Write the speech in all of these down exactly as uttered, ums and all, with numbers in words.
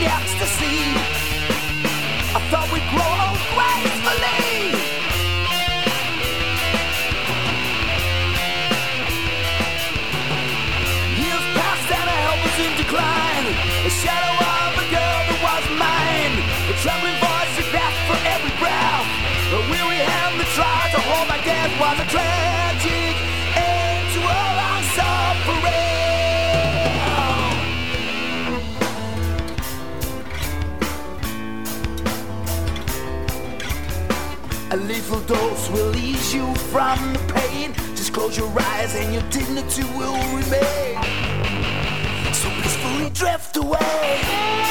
ecstasy. I thought we'd grow old gracefully. Years passed and our health was in decline. The shadow of a girl that was mine. The trembling voice that passed for every breath. The weary hand that tried to hold my death was a tragic end to a long suffering. A lethal dose will ease you from the pain. Just close your eyes and your dignity will remain. So blissfully drift away.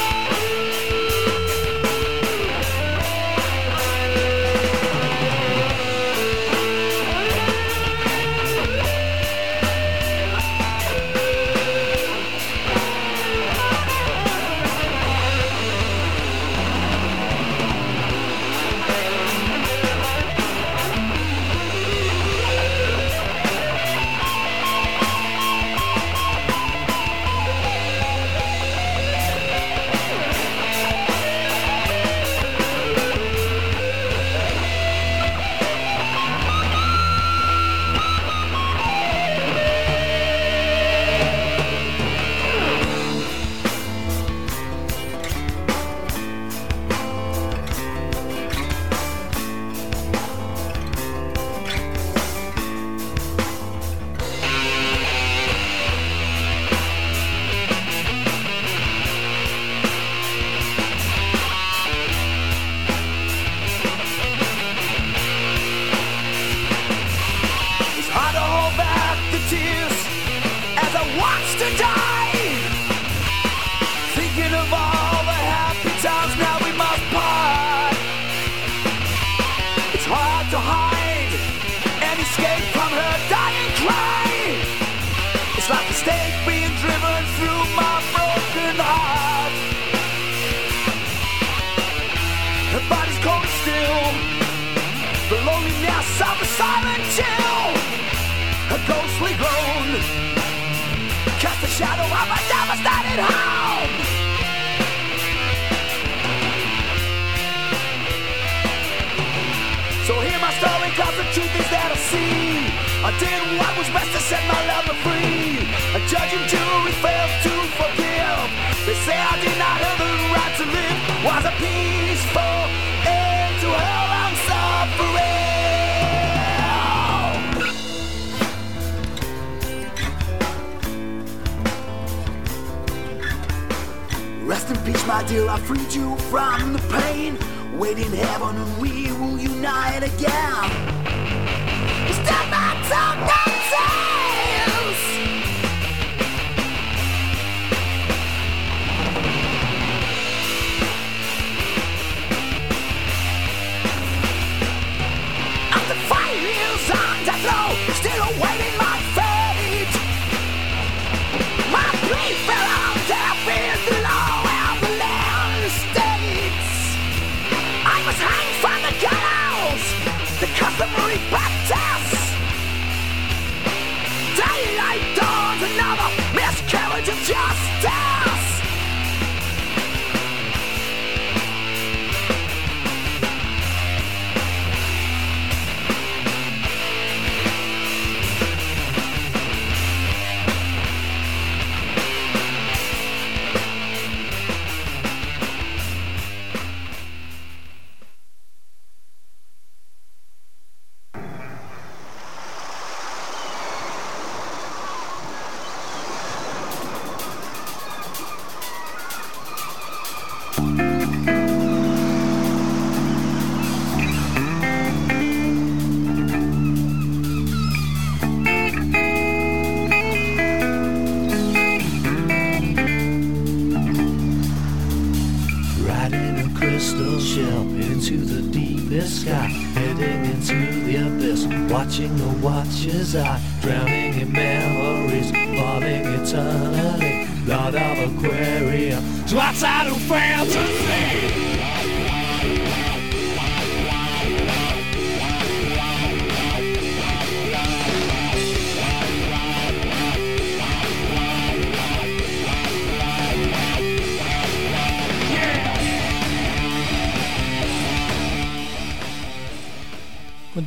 Watching the watcher's eye, drowning in memories, falling eternally. Blood of Aquarium, so outside of fantasy.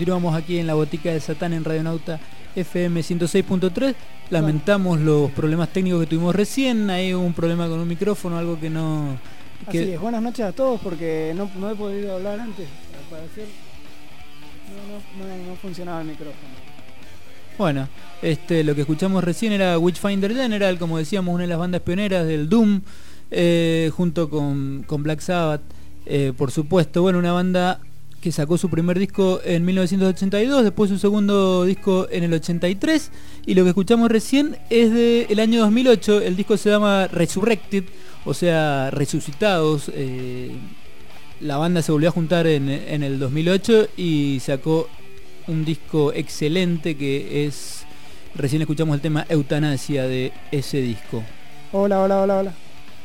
continuamos aquí en la Botica de Satán en Radionauta F M ciento seis punto tres. Lamentamos los problemas técnicos que tuvimos recién. Hay un problema con un micrófono, algo que no... Que... Así es, buenas noches a todos porque no, no he podido hablar antes. Al parecer no, no, no, no funcionaba el micrófono. Bueno, este, lo que escuchamos recién era Witchfinder General, como decíamos, una de las bandas pioneras del Doom, eh, junto con, con Black Sabbath, eh, por supuesto. Bueno, una banda que sacó su primer disco en mil novecientos ochenta y dos, después su segundo disco en el ochenta y tres, y lo que escuchamos recién es del año dos mil ocho. El disco se llama Resurrected, o sea, Resucitados. Eh, la banda se volvió a juntar en, en el dos mil ocho y sacó un disco excelente que es... Recién escuchamos el tema Eutanasia de ese disco. Hola, hola, hola, hola.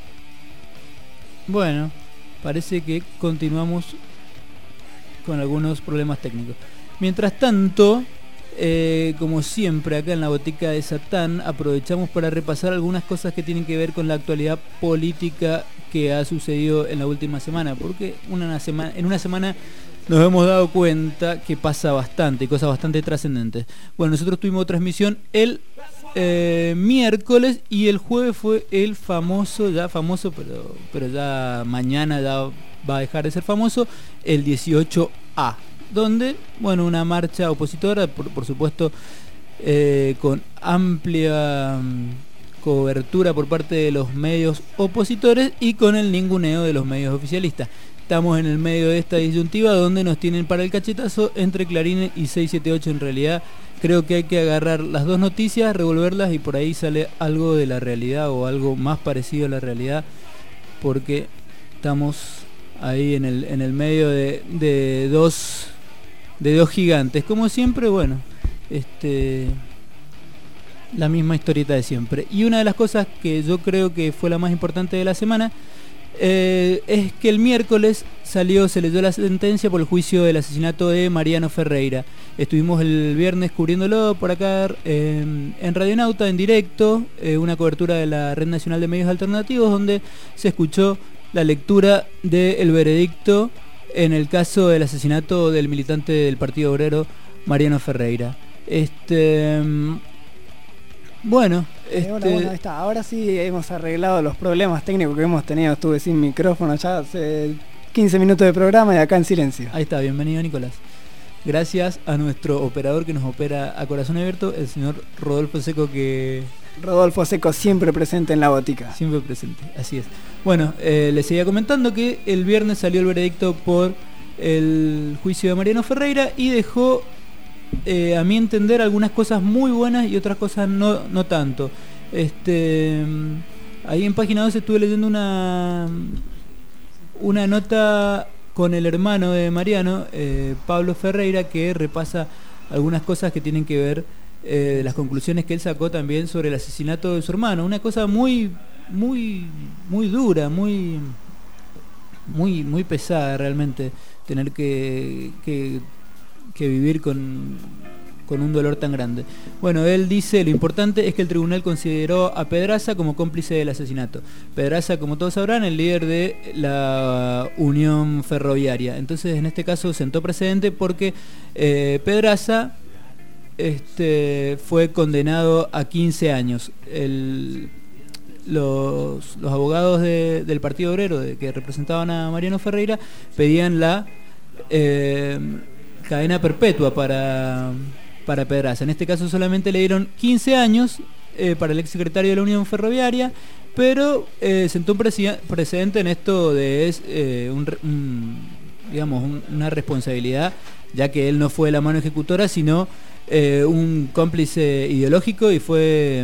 Bueno, parece que continuamos con algunos problemas técnicos. Mientras tanto, eh, como siempre acá en la Botica de Satán, aprovechamos para repasar algunas cosas que tienen que ver con la actualidad política que ha sucedido en la última semana, porque una semana, en una semana nos hemos dado cuenta que pasa bastante, cosas bastante trascendentes. Bueno, nosotros tuvimos transmisión el eh, miércoles y el jueves fue el famoso, ya famoso, pero, pero ya mañana ya va a dejar de ser famoso, el dieciocho A, donde, bueno, una marcha opositora, por, por supuesto, eh, con amplia um, cobertura por parte de los medios opositores y con el ninguneo de los medios oficialistas. Estamos en el medio de esta disyuntiva donde nos tienen para el cachetazo entre Clarín y seiscientos setenta y ocho. En realidad creo que hay que agarrar las dos noticias, revolverlas y por ahí sale algo de la realidad o algo más parecido a la realidad, porque estamos ahí en el, en el medio de, de dos de dos gigantes. Como siempre, bueno, este la misma historieta de siempre. Y una de las cosas que yo creo que fue la más importante de la semana eh, es que el miércoles salió, se leyó la sentencia por el juicio del asesinato de Mariano Ferreira. Estuvimos el viernes cubriéndolo por acá eh, en Radionauta, en directo, eh, una cobertura de la Red Nacional de Medios Alternativos, donde se escuchó la lectura del veredicto en el caso del asesinato del militante del Partido Obrero Mariano Ferreira. Este bueno, eh, este... hola, bueno, ahí está. Ahora sí hemos arreglado los problemas técnicos que hemos tenido. Estuve sin micrófono ya hace quince minutos de programa y acá en silencio. Ahí está, bienvenido Nicolás. Gracias a nuestro operador que nos opera a corazón abierto, el señor Rodolfo Seco, que... Rodolfo Seco siempre presente en la botica. Siempre presente, así es. Bueno, eh, les seguía comentando que el viernes salió el veredicto por el juicio de Mariano Ferreira y dejó, eh, a mi entender, algunas cosas muy buenas y otras cosas no, no tanto. Este, ahí en página dos estuve leyendo una, una nota con el hermano de Mariano, eh, Pablo Ferreira, que repasa algunas cosas que tienen que ver eh, de las conclusiones que él sacó también sobre el asesinato de su hermano. Una cosa muy, muy, muy dura, muy, muy, muy pesada realmente, tener que, que, que vivir con, con un dolor tan grande. Bueno, él dice, lo importante es que el tribunal consideró a Pedraza como cómplice del asesinato. Pedraza, como todos sabrán, el líder de la Unión Ferroviaria. Entonces, en este caso, sentó precedente porque eh, Pedraza este, fue condenado a quince años. El, los, los abogados de, del Partido Obrero, de, que representaban a Mariano Ferreira, pedían la eh, cadena perpetua para... para Pedraza. En este caso solamente le dieron quince años eh, para el exsecretario de la Unión Ferroviaria, pero eh, sentó un precedente en esto de es, eh, un, un, digamos un, una responsabilidad, ya que él no fue la mano ejecutora, sino eh, un cómplice ideológico y fue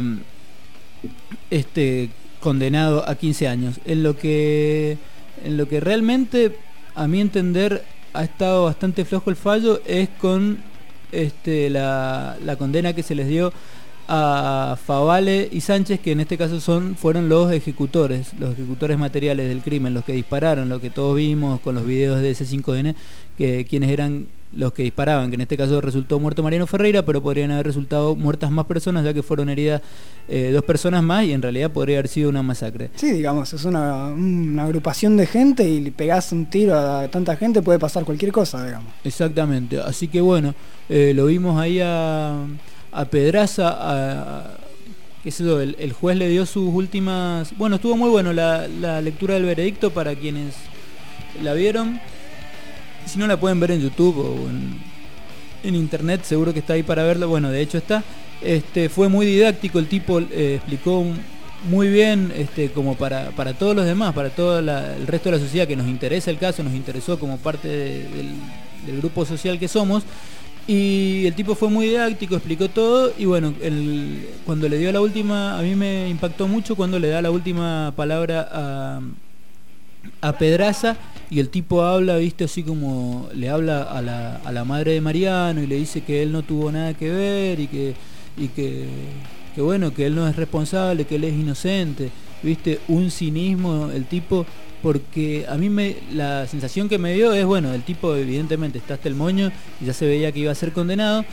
este, condenado a quince años. En lo que, en lo que realmente, a mi entender, ha estado bastante flojo el fallo es con Este, la, la condena que se les dio a Favale y Sánchez, que en este caso son fueron los ejecutores, los ejecutores materiales del crimen, los que dispararon, lo que todos vimos con los videos de ese cinco ene, que quienes eran los que disparaban, que en este caso resultó muerto Mariano Ferreira, pero podrían haber resultado muertas más personas, ya que fueron heridas eh, dos personas más y en realidad podría haber sido una masacre. Sí, digamos, es una, una agrupación de gente y le pegás un tiro a tanta gente, puede pasar cualquier cosa, digamos. Exactamente, así que bueno, eh, lo vimos ahí a, a Pedraza, a, a, qué sé yo, el, el juez le dio sus últimas... Bueno, estuvo muy bueno la, la lectura del veredicto para quienes la vieron. Si no la pueden ver en YouTube o en, en internet, seguro que está ahí para verla. Bueno, de hecho está. Este, fue muy didáctico, el tipo eh, explicó muy bien, este, como para, para todos los demás, para todo la, el resto de la sociedad que nos interesa el caso, nos interesó como parte de, del, del grupo social que somos. Y el tipo fue muy didáctico, explicó todo y bueno, el, cuando le dio la última, a mí me impactó mucho cuando le da la última palabra a, a Pedraza y el tipo habla, viste, así como le habla a la, a la madre de Mariano y le dice que él no tuvo nada que ver y que, y que, que bueno, que él no es responsable, que él es inocente, viste, un cinismo el tipo. Porque a mí me, la sensación que me dio es, bueno, el tipo evidentemente está hasta el moño y ya se veía que iba a ser condenado.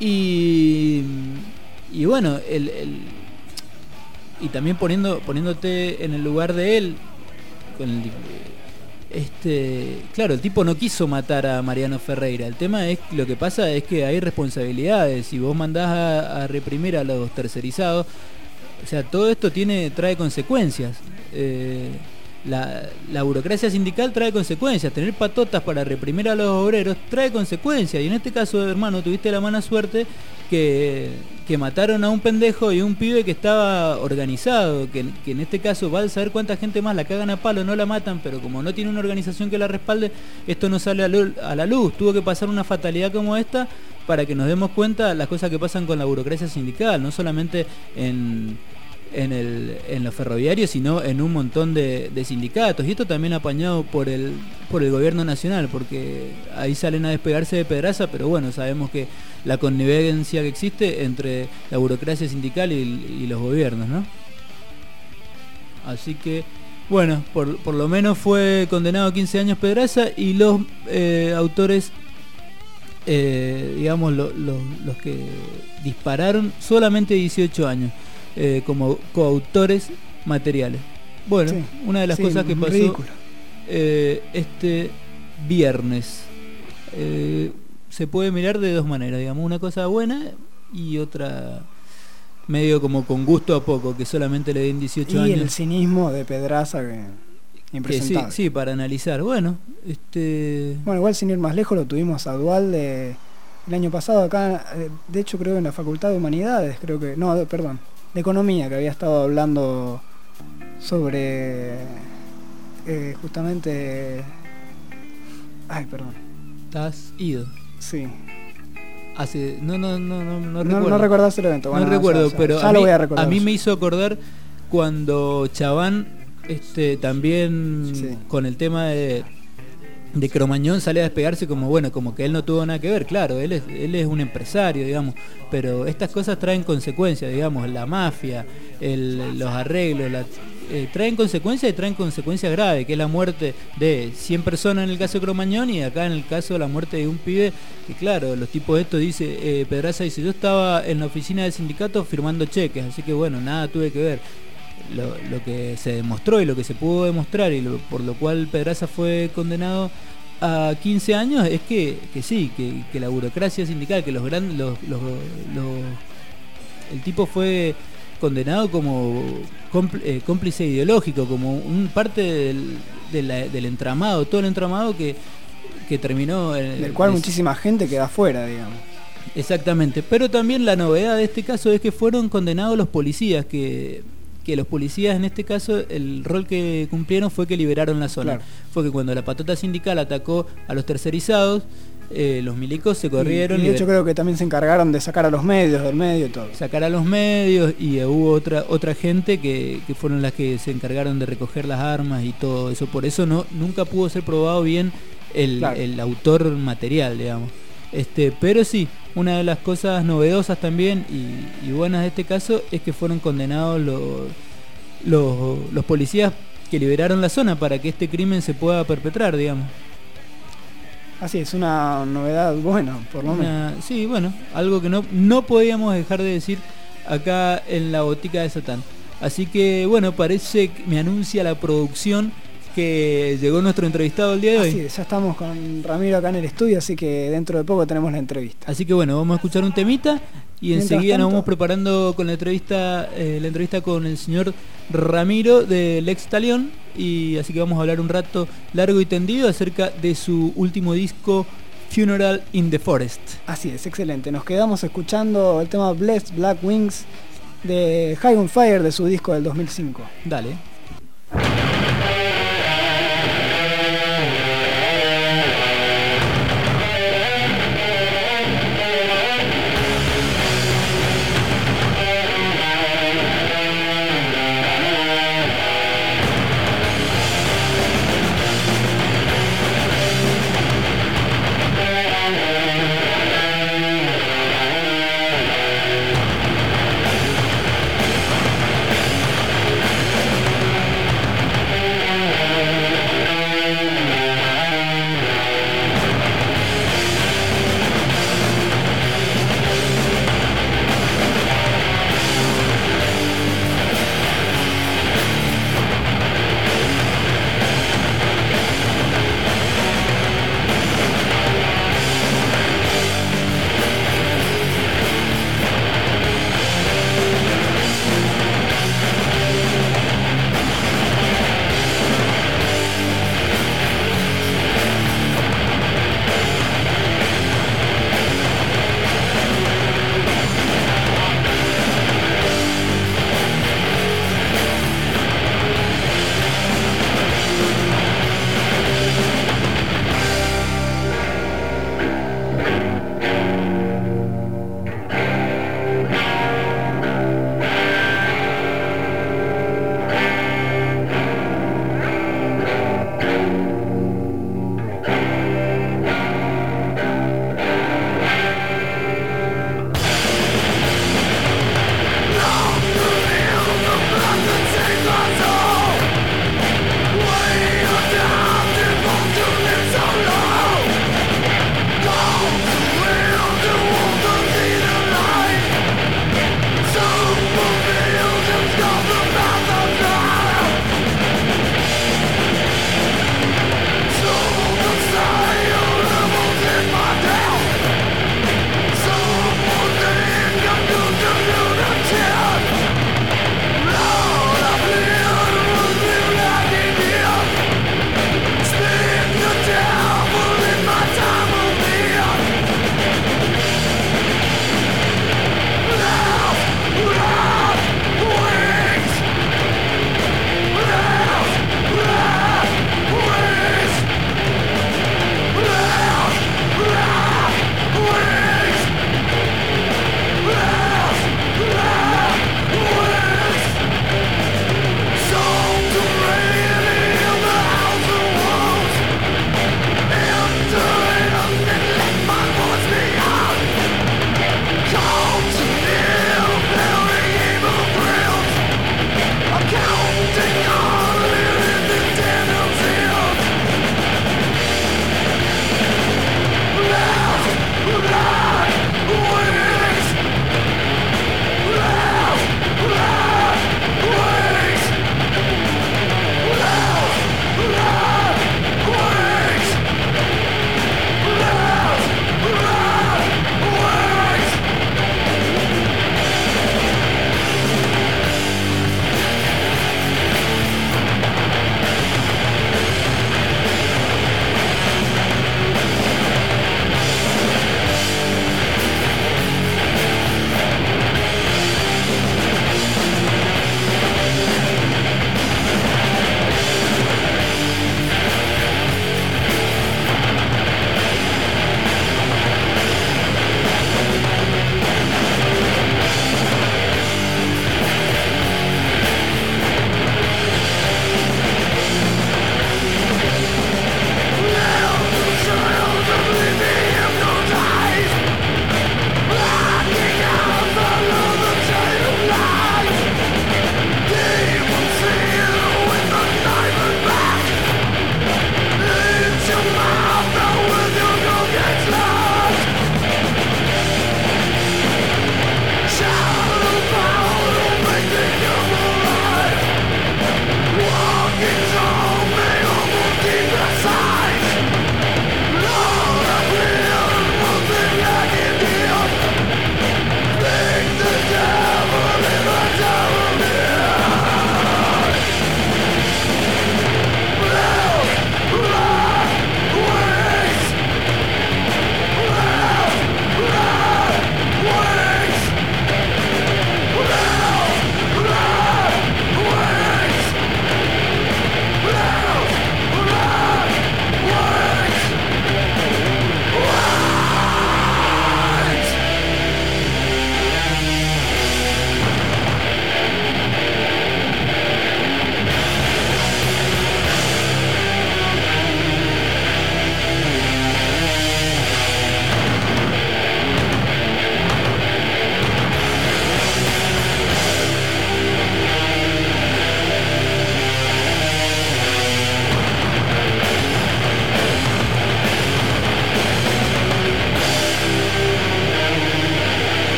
Y, y bueno, el, el, y también poniendo, poniéndote en el lugar de él, con el, este, claro, el tipo no quiso matar a Mariano Ferreira. El tema es, lo que pasa es que hay responsabilidades. Si vos mandás a, a reprimir a los tercerizados, o sea, todo esto tiene, trae consecuencias. Eh, La, la burocracia sindical trae consecuencias, tener patotas para reprimir a los obreros trae consecuencias, y en este caso, hermano, tuviste la mala suerte que, que mataron a un pendejo y un pibe que estaba organizado, que, que en este caso va a saber cuánta gente más la cagan a palo, no la matan, pero como no tiene una organización que la respalde, esto no sale a, luz, a la luz. Tuvo que pasar una fatalidad como esta para que nos demos cuenta las cosas que pasan con la burocracia sindical, no solamente en... En, el, en los ferroviarios, sino en un montón de, de sindicatos, y esto también apañado por el por el gobierno nacional, porque ahí salen a despegarse de Pedraza, pero bueno, sabemos que la connivencia que existe entre la burocracia sindical y, y los gobiernos, ¿no? Así que bueno, por, por lo menos fue condenado a quince años Pedraza, y los eh, autores eh, digamos lo, lo, los que dispararon solamente dieciocho años. Eh, como coautores materiales. Bueno, sí, una de las sí, cosas que pasó eh, este viernes eh, se puede mirar de dos maneras, digamos, una cosa buena y otra medio como con gusto a poco, que solamente le den dieciocho años. Y el cinismo de Pedraza que impresentable. Que sí, sí, para analizar. Bueno, este bueno, igual sin ir más lejos lo tuvimos a Dualde el año pasado acá, de hecho creo en la Facultad de Humanidades, creo que, no, perdón, de Economía, que había estado hablando sobre eh, justamente... Ay, perdón. ¿Estás ido? Sí. Hace... No, no, no, no, no, no recuerdo. No recordás el evento. Bueno, no recuerdo, ya, ya, pero ya a, lo mí, voy a recordar. A mí me hizo acordar cuando Chaván este, también sí. con el tema de... de Cromañón sale a despegarse como bueno, como que él no tuvo nada que ver, claro, él es, él es un empresario, digamos, pero estas cosas traen consecuencias, digamos, la mafia, el, los arreglos, la, eh, traen consecuencias y traen consecuencias graves, que es la muerte de cien personas en el caso de Cromañón, y acá en el caso de la muerte de un pibe, que claro, los tipos de esto dice, eh, Pedraza dice, yo estaba en la oficina del sindicato firmando cheques, así que bueno, nada tuve que ver. Lo, lo que se demostró y lo que se pudo demostrar y lo, por lo cual Pedraza fue condenado a quince años es que, que sí, que, que la burocracia sindical, que los grandes los, los, los el tipo fue condenado como cómplice ideológico, como un parte del, de la, del entramado, todo el entramado que, que terminó del el, cual es, muchísima gente queda fuera, digamos. Exactamente, pero también la novedad de este caso es que fueron condenados los policías, que que los policías en este caso el rol que cumplieron fue que liberaron la zona. Claro. Fue que cuando la patota sindical atacó a los tercerizados, eh, los milicos se corrieron. Y, y de hecho creo que también se encargaron de sacar a los medios del medio y todo. Sacar a los medios y hubo otra otra gente que, que fueron las que se encargaron de recoger las armas y todo eso. Por eso no nunca pudo ser probado bien el, claro. el autor material, digamos. Este, pero sí, una de las cosas novedosas también y, y buenas de este caso es que fueron condenados los, los, los policías que liberaron la zona para que este crimen se pueda perpetrar, digamos. Así es, una novedad buena, por lo menos. Una- sí, bueno, algo que no, no podíamos dejar de decir acá en la botica de Satán. Así que bueno, parece que me anuncia la producción que llegó nuestro entrevistado el día de hoy. Así es, ya estamos con Ramiro acá en el estudio, así que dentro de poco tenemos la entrevista. Así que bueno, vamos a escuchar un temita y Mientras enseguida nos tanto- vamos preparando con la entrevista, eh, la entrevista con el señor Ramiro de Lex Talión, y así que vamos a hablar un rato largo y tendido acerca de su último disco, Funeral in the Forest. Así es, excelente. Nos quedamos escuchando el tema Blessed Black Wings de High on Fire de su disco del dos mil cinco. Dale. Funeral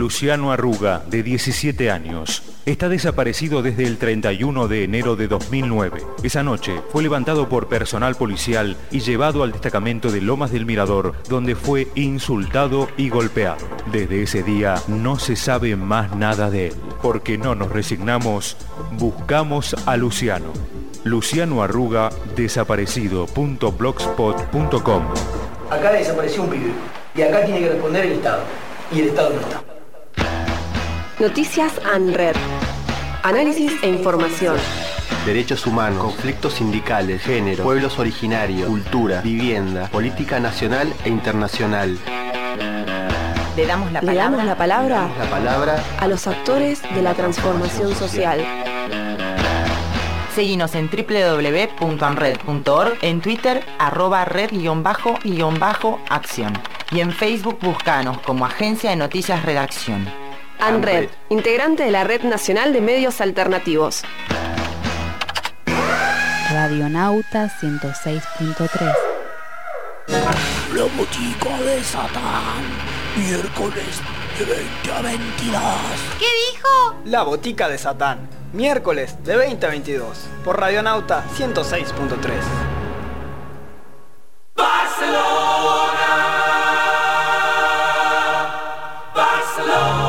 Luciano Arruga, de diecisiete años. Está desaparecido desde el treinta y uno de enero de dos mil nueve. Esa noche fue levantado por personal policial y llevado al destacamento de Lomas del Mirador, donde fue insultado y golpeado. Desde ese día no se sabe más nada de él. Porque no nos resignamos, buscamos a Luciano. Luciano Arruga, desaparecido punto blogspot punto com. Acá desapareció un pibe. Y acá tiene que responder el Estado. Y el Estado no está. Noticias ANRED. Análisis e información. Derechos humanos, conflictos sindicales, género, pueblos originarios, cultura, vivienda, política nacional e internacional. Le damos la palabra, Le damos la palabra, la palabra a los actores de la transformación social. Seguinos en doble u doble u doble u punto anred punto org, en Twitter, arroba red-acción. Y en Facebook buscanos como Agencia de Noticias Redacción. ANRED, integrante de la Red Nacional de Medios Alternativos. Radionauta ciento seis punto tres. La botica de Satán, miércoles de veinte a veintidós. ¿Qué dijo? La botica de Satán, miércoles de veinte a veintidós, por Radionauta ciento seis punto tres. Barcelona, Barcelona.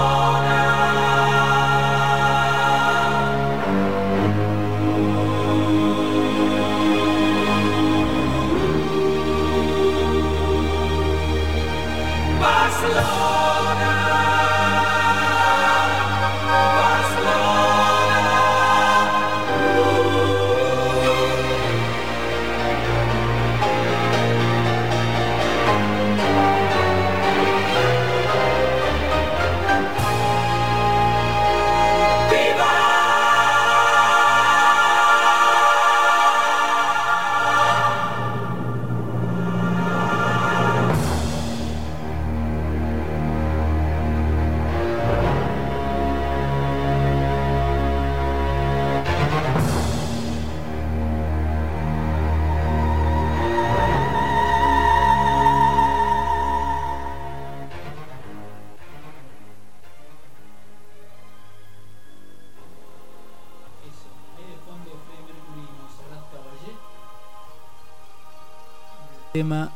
Tema.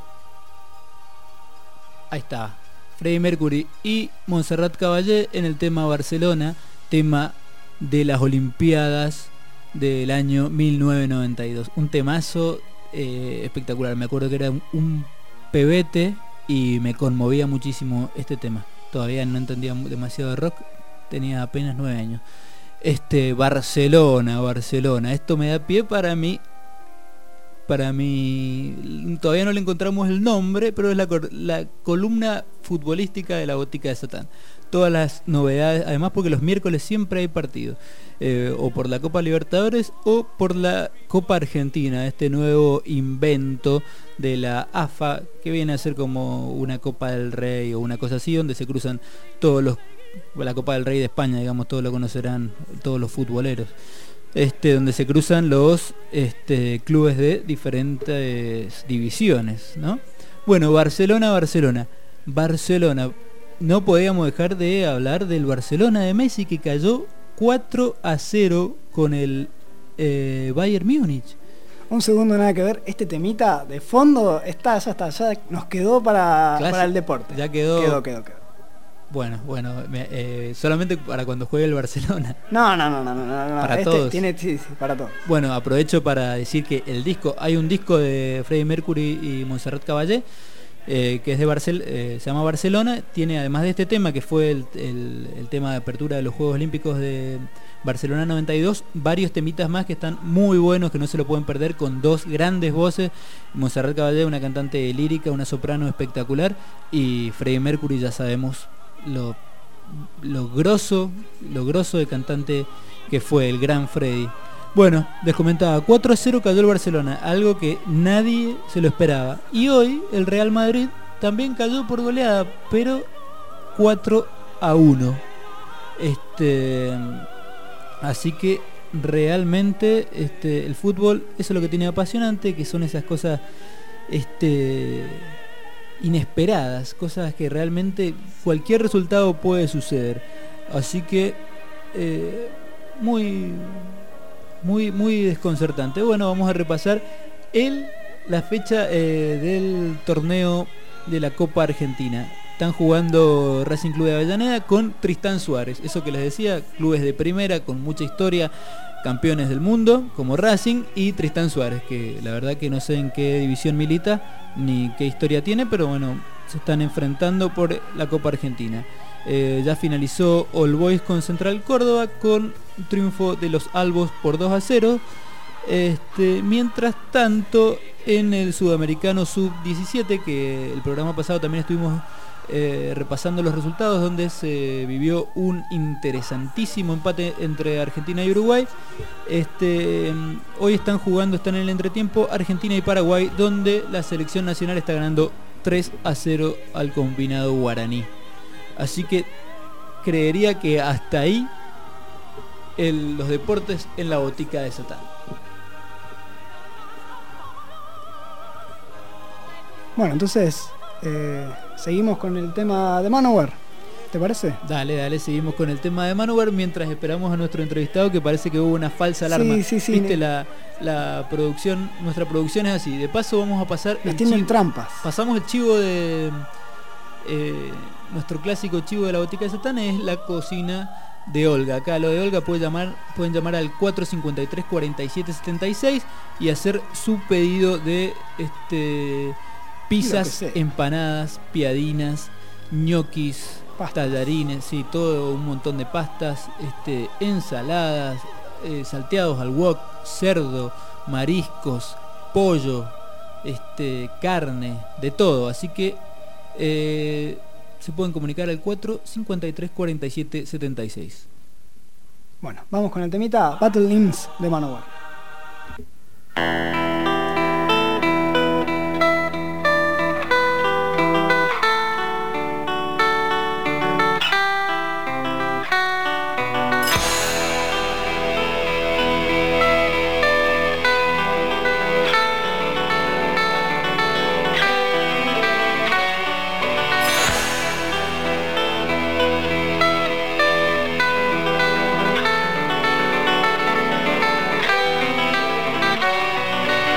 Ahí está. Freddie Mercury y Montserrat Caballé en el tema Barcelona, tema de las Olimpiadas del año mil novecientos noventa y dos. Un temazo eh, espectacular. Me acuerdo que era un, un pebete y me conmovía muchísimo este tema. Todavía no entendía demasiado de rock, tenía apenas nueve años. Este Barcelona, Barcelona. Esto me da pie para mí. Para mí, todavía no le encontramos el nombre, pero es la, la columna futbolística de la botica de Satán. Todas las novedades, además porque los miércoles siempre hay partido, eh, o por la Copa Libertadores o por la Copa Argentina, este nuevo invento de la A F A, que viene a ser como una Copa del Rey o una cosa así, donde se cruzan todos los, la Copa del Rey de España, digamos, todos lo conocerán, todos los futboleros. Este, donde se cruzan los este, clubes de diferentes divisiones, ¿no? Bueno, Barcelona, Barcelona. Barcelona. No podíamos dejar de hablar del Barcelona de Messi, que cayó cuatro a cero con el eh, Bayern Múnich. Un segundo, nada que ver. Este temita de fondo está, ya está, ya nos quedó para, para el deporte. Ya quedó. Quedó, quedó, quedó. Bueno, bueno, me, eh, solamente para cuando juegue el Barcelona. No, no, no, no, no, no. Para este todos. Tiene, sí, sí, para todos. Bueno, aprovecho para decir que el disco, hay un disco de Freddie Mercury y Montserrat Caballé, eh, que es de Barcel, eh, se llama Barcelona. Tiene, además de este tema, que fue el, el, el tema de apertura de los Juegos Olímpicos de Barcelona noventa y dos, varios temitas más que están muy buenos, que no se lo pueden perder, con dos grandes voces. Montserrat Caballé, una cantante lírica, una soprano espectacular, y Freddie Mercury, ya sabemos lo, lo grosso lo grosso de cantante que fue el gran Freddie. Bueno, les comentaba, cuatro a cero cayó el Barcelona, algo que nadie se lo esperaba, y hoy el Real Madrid también cayó por goleada, pero cuatro a uno. Este, así que realmente este, el fútbol, eso es lo que tiene apasionante, que son esas cosas este inesperadas, cosas que realmente cualquier resultado puede suceder. Así que eh, muy, muy, muy desconcertante. Bueno, vamos a repasar el, la fecha eh, del torneo de la Copa Argentina. Están jugando Racing Club de Avellaneda con Tristán Suárez. Eso que les decía, clubes de primera con mucha historia, campeones del mundo como Racing, y Tristán Suárez, que la verdad que no sé en qué división milita ni qué historia tiene, pero bueno, se están enfrentando por la Copa Argentina. Eh, ya finalizó All Boys con Central Córdoba con un triunfo de los Albos por dos a cero. Este, mientras tanto, en el Sudamericano sub diecisiete, que el programa pasado también estuvimos Eh, repasando los resultados, donde se vivió un interesantísimo empate entre Argentina y Uruguay. Este, hoy están jugando, están en el entretiempo Argentina y Paraguay, donde la selección nacional está ganando tres a cero al combinado guaraní. Así que creería que hasta ahí el, los deportes en la botica de Satán. Bueno, entonces eh, seguimos con el tema de Manowar, ¿te parece? Dale, dale, seguimos con el tema de Manowar mientras esperamos a nuestro entrevistado, que parece que hubo una falsa alarma. Sí, sí, sí. Viste, la, la producción, nuestra producción es así. De paso vamos a pasar Nos el tienen chivo, trampas. pasamos el chivo de eh, nuestro clásico chivo de la botica de Satán, es la cocina de Olga. Acá lo de Olga puede llamar, pueden llamar al cuatro cinco tres, cuatro siete siete seis y hacer su pedido de este pizzas, empanadas, piadinas, ñoquis, tallarines, sí, todo un montón de pastas, este, ensaladas, eh, salteados al wok, cerdo, mariscos, pollo, este, carne, de todo. Así que eh, se pueden comunicar al cuatro cinco tres, cuatro siete siete seis. Bueno, vamos con el temita Battle Hymns de Manowar. Thank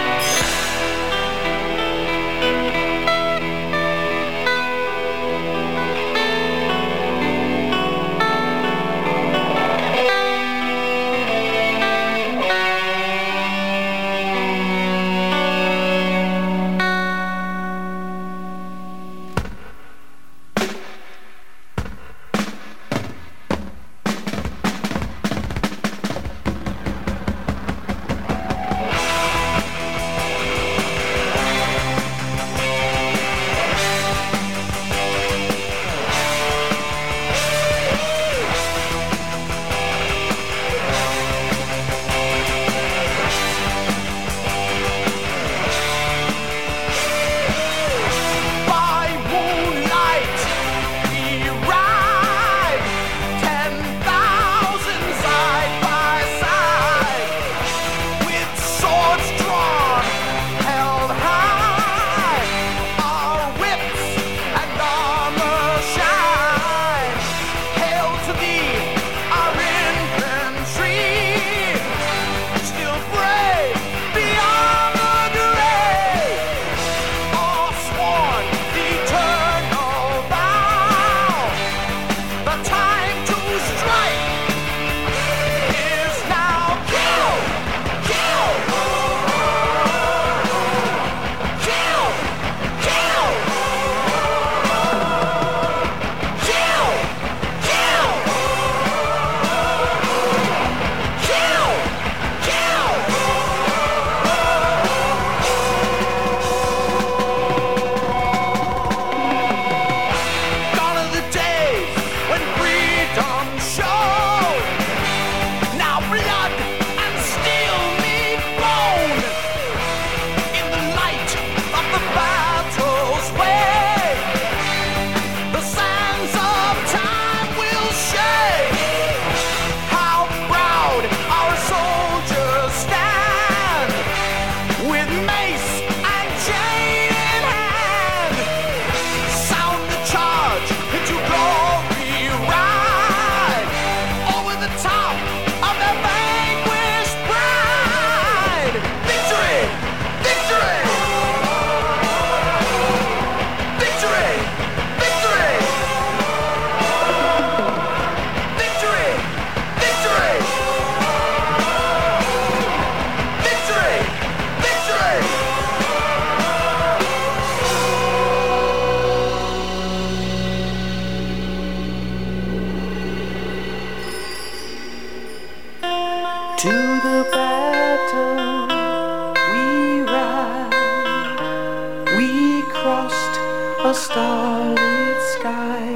To the battle we ride, we crossed a starlit sky.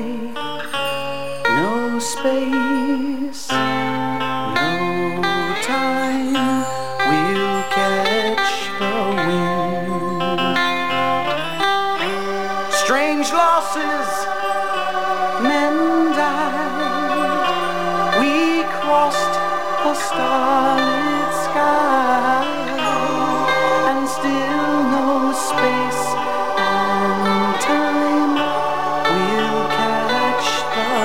No space, no time, we'll catch the wind. Strange losses, men died, we crossed a starlit sky, and still no space and time, we'll catch the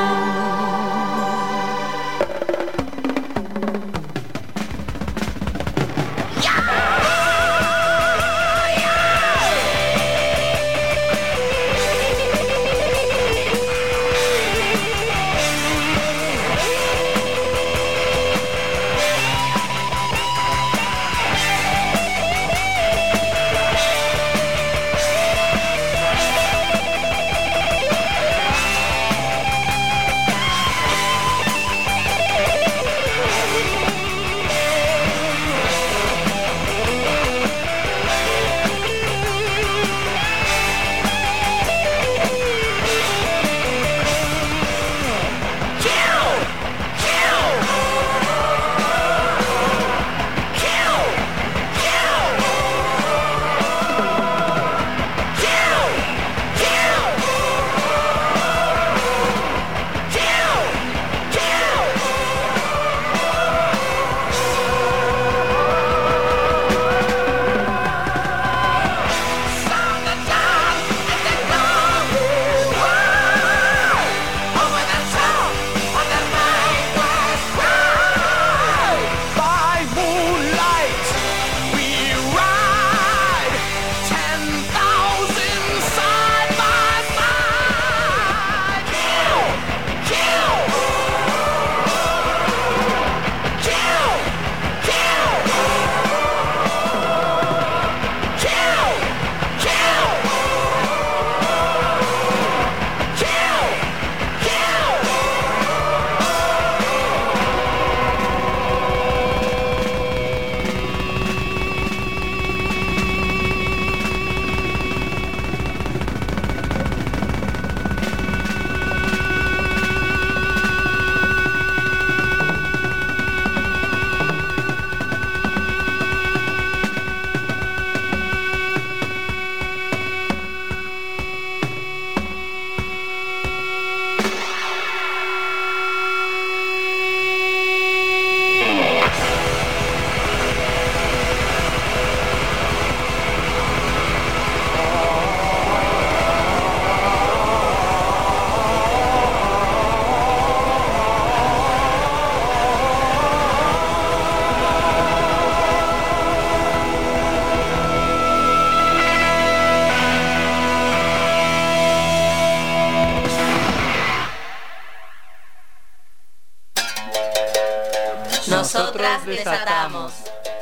Nosotras desatamos.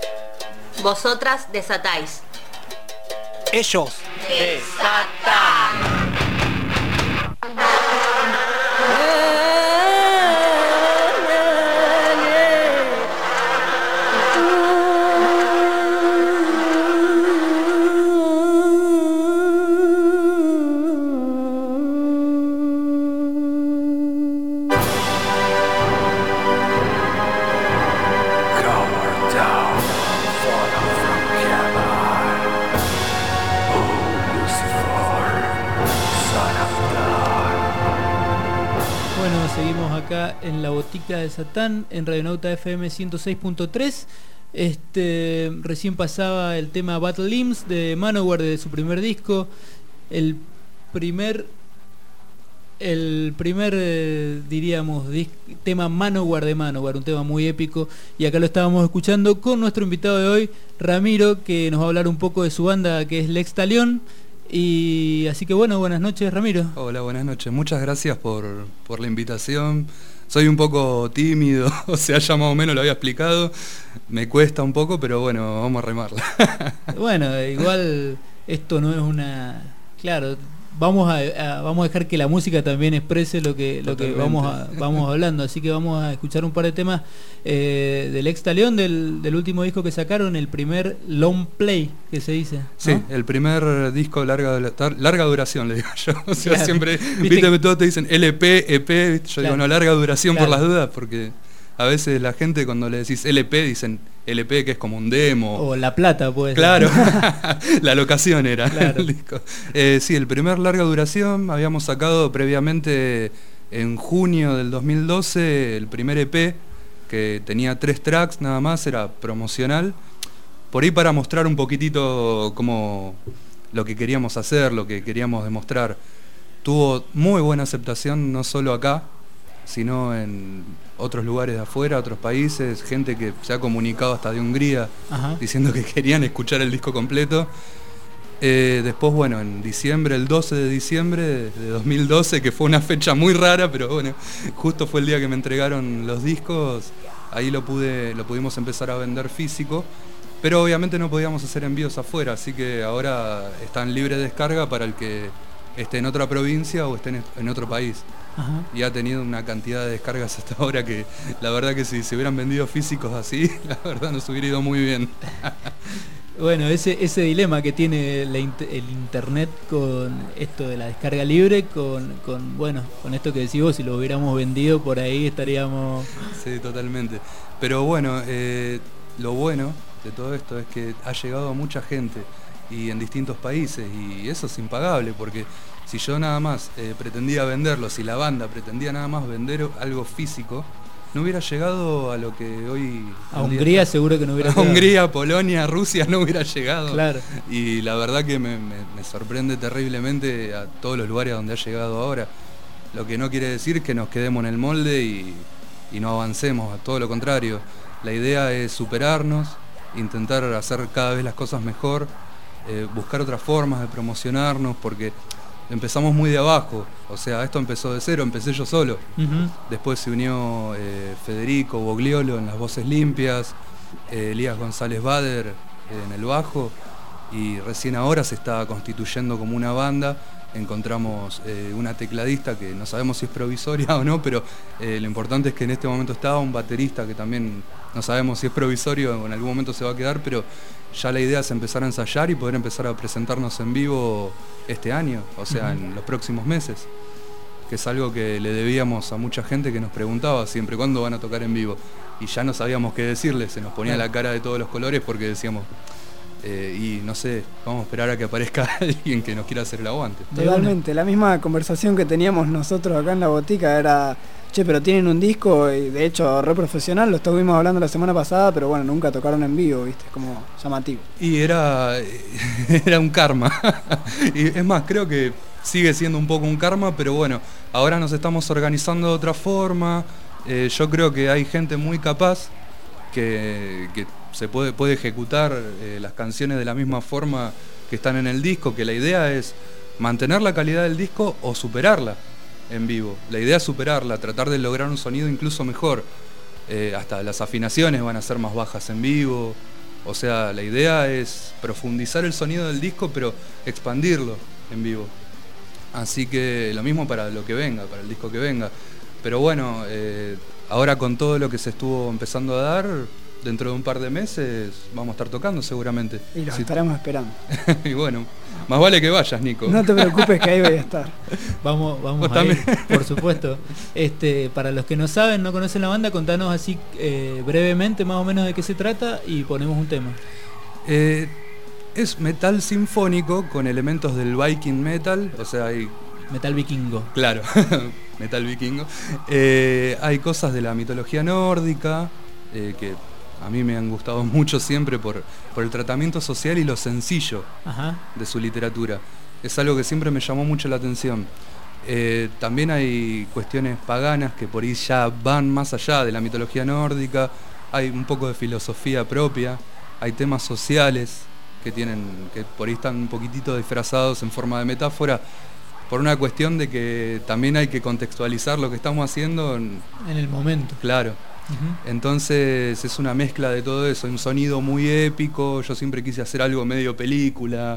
Vosotras desatáis. Ellos desatan. Seguimos acá en la botica de Satán, en Radionauta F M ciento seis punto tres. Este, recién pasaba el tema Battle Limbs de Manowar, de su primer disco. El primer, el primer eh, diríamos, tema Manowar de Manowar, un tema muy épico. Y acá lo estábamos escuchando con nuestro invitado de hoy, Ramiro, que nos va a hablar un poco de su banda, que es Lex Talión. Y así que bueno, buenas noches, Ramiro. Hola, buenas noches. Muchas gracias por, por la invitación. Soy un poco tímido, o sea, ya más o menos lo había explicado. Me cuesta un poco, pero bueno, vamos a remarla. Bueno, igual esto no es una... Claro, vamos a, a- vamos a dejar que la música también exprese lo que lo que Totalmente. vamos a, vamos hablando, así que vamos a escuchar un par de temas eh, del Ex Talión, del, del último disco que sacaron, el primer long play que se dice, ¿no? Sí, el primer disco larga, larga duración, le digo yo. O sea, Claro. siempre, Viste viste que- que todos te dicen L P, E P, ¿viste? Yo Claro. digo, no, larga duración Claro. por las dudas, porque a veces la gente cuando le decís L P dicen L P, que es como un demo. O La Plata, pues. Claro, la locación era Claro. el disco. Eh, sí, el primer larga duración habíamos sacado previamente en junio del dos mil doce el primer E P, que tenía tres tracks nada más, era promocional, por ahí para mostrar un poquitito cómo lo que queríamos hacer, lo que queríamos demostrar. Tuvo muy buena aceptación, no solo acá, sino en otros lugares de afuera, otros países, gente que se ha comunicado hasta de Hungría, Ajá. diciendo que querían escuchar el disco completo. Eh, después, bueno, en diciembre, el doce de diciembre de dos mil doce, que fue una fecha muy rara, pero bueno, justo fue el día que me entregaron los discos, ahí lo pude, lo pudimos empezar a vender físico, pero obviamente no podíamos hacer envíos afuera, así que ahora están libre de descarga para el que esté en otra provincia o esté en, en otro país. Ajá. Y ha tenido una cantidad de descargas hasta ahora que la verdad que si se hubieran vendido físicos así, la verdad nos hubiera ido muy bien. Bueno, ese, ese dilema que tiene la int- el internet con esto de la descarga libre, con, con bueno, con esto que decís vos, si lo hubiéramos vendido por ahí estaríamos... Sí, totalmente. Pero bueno, eh, lo bueno de todo esto es que ha llegado a mucha gente y en distintos países, y eso es impagable, porque si yo nada más eh, pretendía venderlo, si la banda pretendía nada más vender algo físico, no hubiera llegado a lo que hoy... A Hungría seguro que no hubiera A llegado. Hungría, Polonia, Rusia no hubiera llegado. Claro. Y la verdad que me, me- me sorprende terriblemente a todos los lugares donde ha llegado ahora. Lo que no quiere decir que nos quedemos en el molde y, y no avancemos, a todo lo contrario. La idea es superarnos, intentar hacer cada vez las cosas mejor, eh, buscar otras formas de promocionarnos, porque empezamos muy de abajo. O sea, esto empezó de cero, empecé yo solo. Ujú. Después se unió eh, Federico Bogliolo en las voces limpias, eh, Elías González Bader eh, en el bajo, y recién ahora se está constituyendo como una banda. Encontramos eh, una tecladista que no sabemos si es provisoria o no, pero eh, lo importante es que en este momento estaba un baterista que también no sabemos si es provisorio o en algún momento se va a quedar, pero ya la idea es empezar a ensayar y poder empezar a presentarnos en vivo este año, o sea, Ujú. en los próximos meses, que es algo que le debíamos a mucha gente que nos preguntaba siempre cuándo van a tocar en vivo, y ya no sabíamos qué decirles, se nos ponía Claro. la cara de todos los colores porque decíamos, eh, y no sé, vamos a esperar a que aparezca alguien que nos quiera hacer el aguante. Totalmente, la misma conversación que teníamos nosotros acá en la botica era, che, pero tienen un disco, y de hecho re profesional, lo estuvimos hablando la semana pasada, pero bueno, nunca tocaron en vivo, viste, es como llamativo. Y era, era un karma. Y es más, creo que sigue siendo un poco un karma, pero bueno, ahora nos estamos organizando de otra forma. Eh, yo creo que hay gente muy capaz que, que se puede, puede ejecutar eh, las canciones de la misma forma que están en el disco, que la idea es mantener la calidad del disco o superarla en vivo. La idea es superarla, tratar de lograr un sonido incluso mejor. Eh, hasta las afinaciones van a ser más bajas en vivo. O sea, la idea es profundizar el sonido del disco, pero expandirlo en vivo. Así que lo mismo para lo que venga, para el disco que venga. Pero bueno, eh, ahora con todo lo que se estuvo empezando a dar, dentro de un par de meses vamos a estar tocando seguramente. Y los Sí. estaremos esperando. Y bueno, más vale que vayas, Nico. No te preocupes que ahí voy a estar. Vamos, vamos Vos a ir, también. por supuesto. Este, para los que no saben, no conocen la banda, contanos así eh, brevemente más o menos de qué se trata y ponemos un tema. Eh, es metal sinfónico con elementos del Viking metal, o sea, hay... Metal vikingo. Claro, metal vikingo. Eh, hay cosas de la mitología nórdica, eh, que a mí me han gustado mucho siempre por, por el tratamiento social y lo sencillo Ajá. de su literatura. Es algo que siempre me llamó mucho la atención. Eh, también hay cuestiones paganas que por ahí ya van más allá de la mitología nórdica, hay un poco de filosofía propia, hay temas sociales que tienen, que por ahí están un poquitito disfrazados en forma de metáfora, por una cuestión de que también hay que contextualizar lo que estamos haciendo en, En el momento. claro. Ujú. Entonces es una mezcla de todo eso, un sonido muy épico, yo siempre quise hacer algo medio película,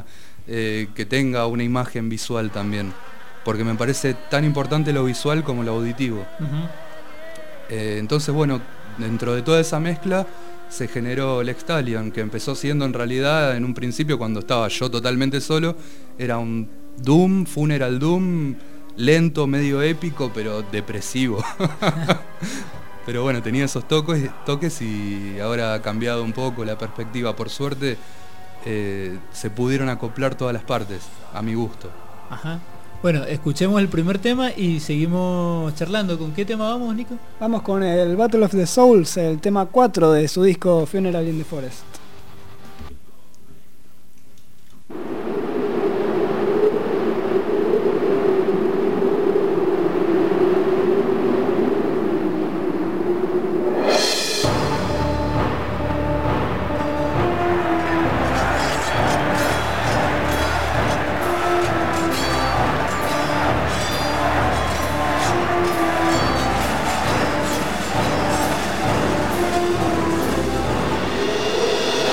eh, que tenga una imagen visual también, porque me parece tan importante lo visual como lo auditivo. Uh-huh. Eh, entonces, bueno, dentro de toda esa mezcla se generó Lex Stallion, que empezó siendo en realidad, en un principio, cuando estaba yo totalmente solo, era un doom, funeral doom, lento, medio épico, pero depresivo. Pero bueno, tenía esos toques, toques y ahora ha cambiado un poco la perspectiva. Por suerte, eh, se pudieron acoplar todas las partes, a mi gusto. Ajá. Bueno, escuchemos el primer tema y seguimos charlando. ¿Con qué tema vamos, Nico? Vamos con el Battle of the Souls, el tema cuatro de su disco Funeral in the Forest. Thank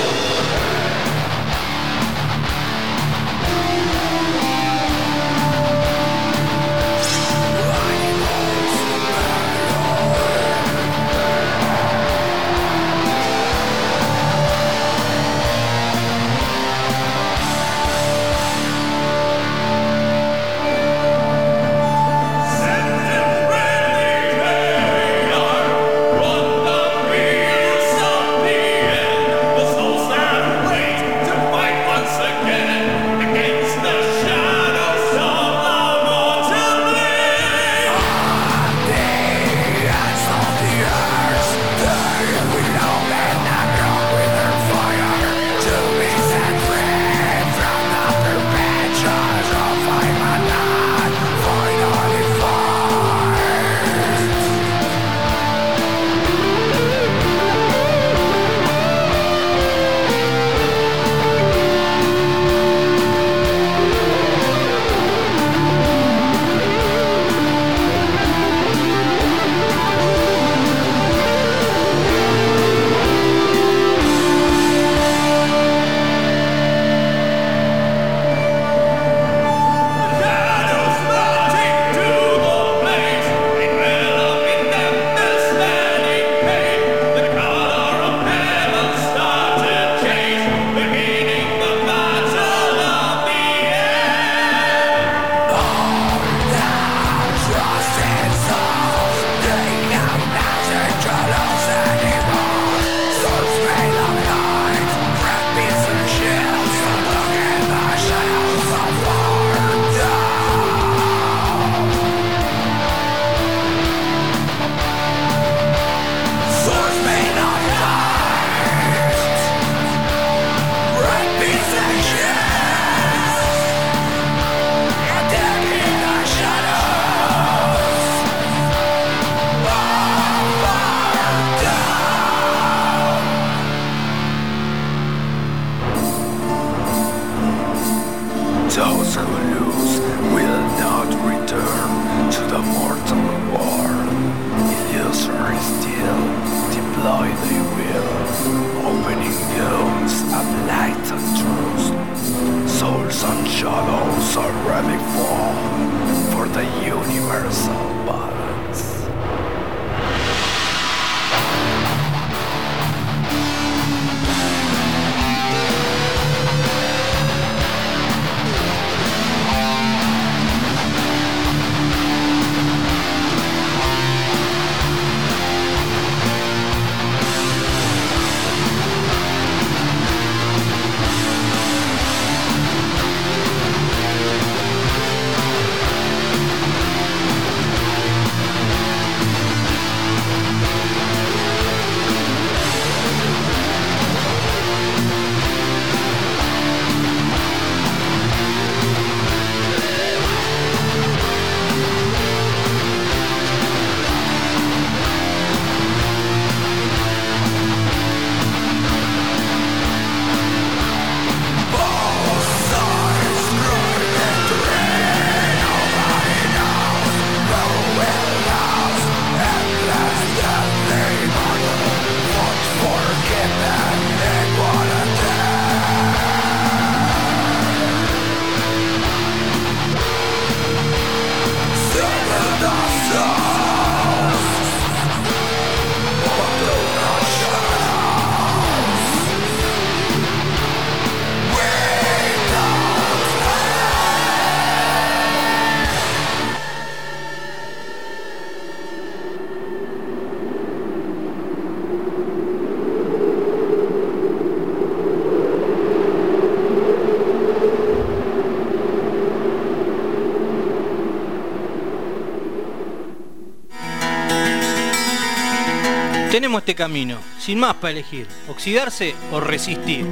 Tenemos este camino, sin más para elegir, oxidarse o resistir.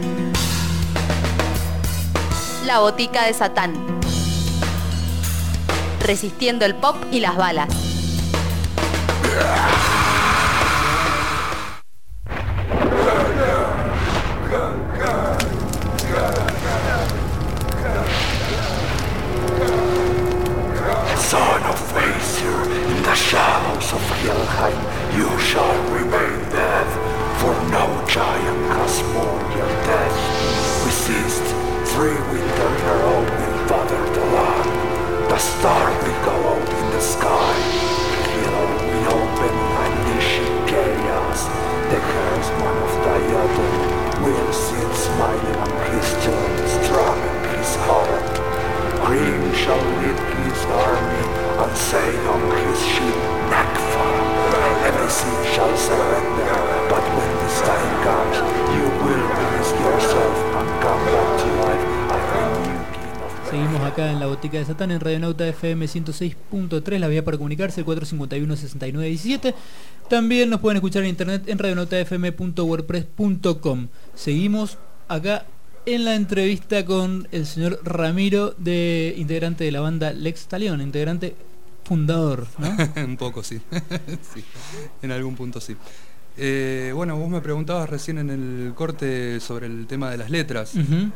La Botica de Satán. Resistiendo el pop y las balas. Son of Aesir, in the shadows of Helheim, you shall remain dead, for no giant has more your death. Resist, three winter in a row will bother the land. The star will go out in the sky. Hell will open, unleashing chaos. The herdsman of Diadem will sit smiling on his tomb, strong in his heart. Green shall lead his army and sail on his ship Nakfa. Everything shall surrender, but when this time comes, you will release yourself and come back to life. Seguimos acá en la Botica de Satán en Radionauta F M ciento seis punto tres, la vía para comunicarse el cuatro cinco uno, seis nueve uno siete. También nos pueden escuchar en internet en radionauta f m punto wordpress punto com. Seguimos acá en la entrevista con el señor Ramiro, de integrante de la banda Lex Talión, integrante fundador, ¿no? Un poco, sí. Sí, en algún punto sí. Eh, bueno, vos me preguntabas recién en el corte sobre el tema de las letras. Uh-huh.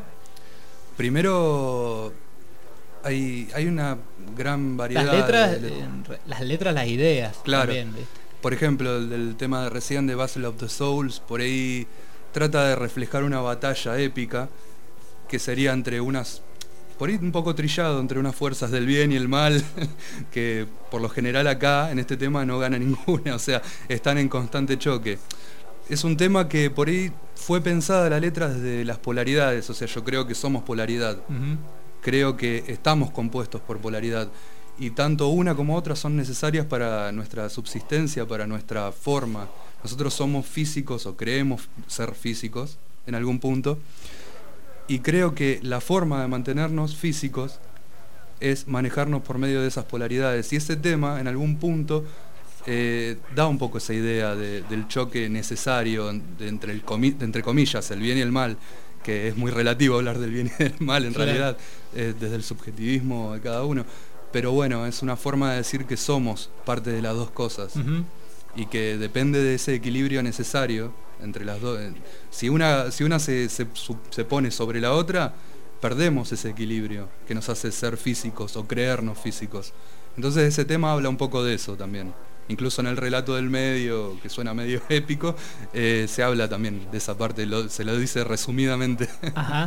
Primero, hay, hay una gran variedad. Las letras, de let- eh, las letras, las ideas. Claro. También, ¿viste? Por ejemplo, el del tema de recién de Battle of the Souls, por ahí trata de reflejar una batalla épica que sería entre unas, por ahí un poco trillado, entre unas fuerzas del bien y el mal, que por lo general acá en este tema no gana ninguna, o sea, están en constante choque. Es un tema que por ahí fue pensada la letra desde las polaridades, o sea, yo creo que somos polaridad. Uh-huh. Creo que estamos compuestos por polaridad. Y tanto una como otra son necesarias para nuestra subsistencia, para nuestra forma. Nosotros somos físicos o creemos ser físicos en algún punto. Y creo que la forma de mantenernos físicos es manejarnos por medio de esas polaridades. Y ese tema, en algún punto, eh, da un poco esa idea de, del choque necesario de entre, el comi- de entre comillas, el bien y el mal, que es muy relativo hablar del bien y del mal en claro. realidad, eh, desde el subjetivismo de cada uno. Pero bueno, es una forma de decir que somos parte de las dos cosas. Uh-huh. Y que depende de ese equilibrio necesario entre las dos. Si una, si una se, se, se pone sobre la otra, perdemos ese equilibrio que nos hace ser físicos o creernos físicos. Entonces ese tema habla un poco de eso también. Incluso en el relato del medio, que suena medio épico, eh, se habla también de esa parte, lo, se lo dice resumidamente. Ajá.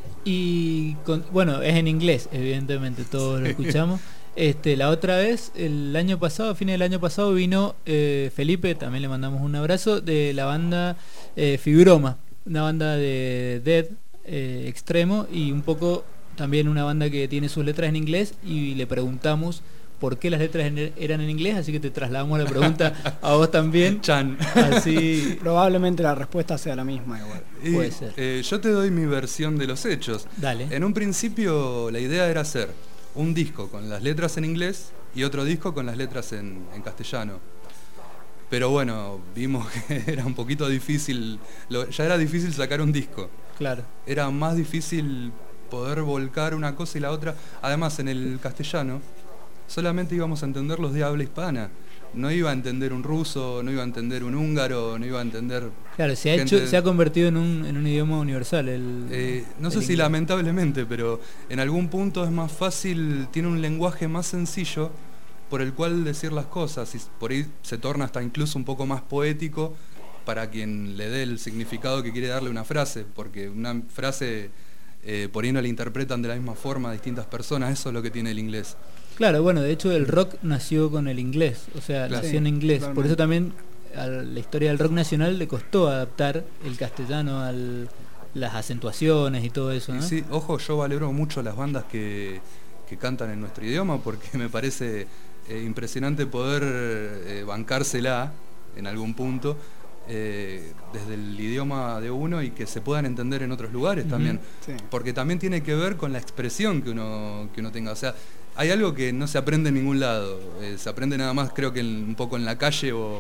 Y con, bueno, es en inglés, evidentemente, todos lo escuchamos. Este, la otra vez, el año pasado, a fines del año pasado, vino eh, Felipe, también le mandamos un abrazo, de la banda eh, Fibroma, una banda de death eh, extremo, y un poco también una banda que tiene sus letras en inglés, y le preguntamos por qué las letras eran en inglés, así que te trasladamos la pregunta a vos también. Chan. Así probablemente la respuesta sea la misma igual. Y, puede ser. Eh, yo te doy mi versión de los hechos. Dale. En un principio la idea era hacer un disco con las letras en inglés y otro disco con las letras en, en castellano. Pero bueno, vimos que era un poquito difícil, lo, ya era difícil sacar un disco. Claro. Era más difícil poder volcar una cosa y la otra. Además, en el castellano solamente íbamos a entender los de habla hispana. No iba a entender un ruso, no iba a entender un húngaro, no iba a entender... Claro, se ha, gente... hecho, se ha convertido en un, en un idioma universal. El, eh, no el sé inglés. si lamentablemente, pero en algún punto es más fácil, tiene un lenguaje más sencillo por el cual decir las cosas. Y por ahí se torna hasta incluso un poco más poético para quien le dé el significado que quiere darle una frase, porque una frase eh, por ahí no la interpretan de la misma forma a distintas personas. Eso es lo que tiene el inglés. Claro, bueno, de hecho el rock nació con el inglés, o sea, claro. nació en inglés. Totalmente. Por eso también a la historia del rock nacional le costó adaptar el castellano a las acentuaciones y todo eso, ¿no? Sí, ojo, yo valoro mucho las bandas que, que cantan en nuestro idioma porque me parece eh, impresionante poder eh, bancársela en algún punto eh, desde el idioma de uno y que se puedan entender en otros lugares uh-huh. también. Sí. Porque también tiene que ver con la expresión que uno, que uno tenga. O sea, hay algo que no se aprende en ningún lado, eh, se aprende nada más creo que en, un poco en la calle o,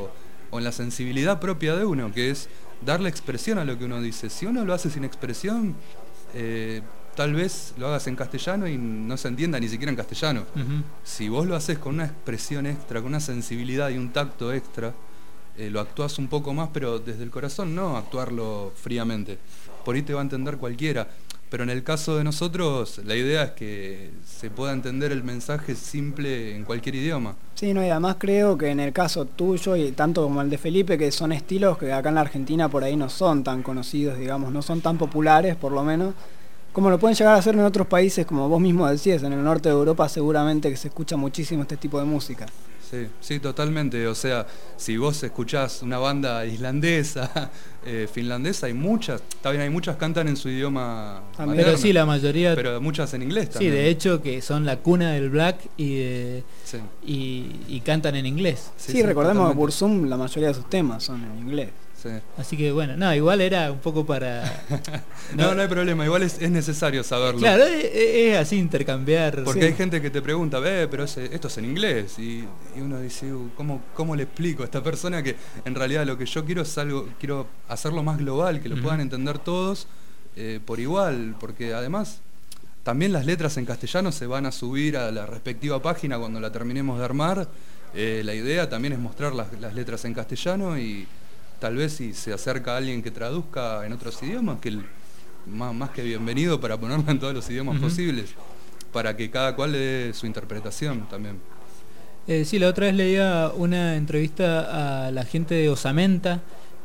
o en la sensibilidad propia de uno, que es darle expresión a lo que uno dice. Si uno lo hace sin expresión, eh, tal vez lo hagas en castellano y no se entienda ni siquiera en castellano. Uh-huh. Si vos lo haces con una expresión extra, con una sensibilidad y un tacto extra, eh, lo actuás un poco más, pero desde el corazón, no actuarlo fríamente. Por ahí te va a entender cualquiera. Pero en el caso de nosotros, la idea es que se pueda entender el mensaje simple en cualquier idioma. Sí, no, y además creo que en el caso tuyo y tanto como el de Felipe, que son estilos que acá en la Argentina por ahí no son tan conocidos, digamos, no son tan populares por lo menos, como lo pueden llegar a hacer en otros países, como vos mismo decías, en el norte de Europa seguramente que se escucha muchísimo este tipo de música. Sí, sí, totalmente. O sea, si vos escuchás una banda islandesa, eh, finlandesa, hay muchas, está bien, hay muchas cantan en su idioma materno, pero sí, la mayoría, pero muchas en inglés también. Sí, de hecho que son la cuna del black y de, sí. y, y cantan en inglés. Sí, sí, sí, recordemos que Burzum la mayoría de sus temas son en inglés. Sí. Así que bueno, no, igual era un poco para... no, no, no hay problema, igual es, es necesario saberlo. Claro, es, es así intercambiar. Porque sí. hay gente que te pregunta, ve, pero ese, esto es en inglés. Y, y uno dice, ¿cómo, ¿cómo le explico a esta persona que en realidad lo que yo quiero es algo, quiero hacerlo más global, que lo uh-huh. puedan entender todos eh, por igual? Porque además, también las letras en castellano se van a subir a la respectiva página cuando la terminemos de armar. Eh, la idea también es mostrar las, las letras en castellano y... Tal vez si se acerca a alguien que traduzca en otros idiomas, que el, más, más que bienvenido para ponerla en todos los idiomas uh-huh. posibles, para que cada cual le dé su interpretación también. Eh, sí, la otra vez leía una entrevista a la gente de Osamenta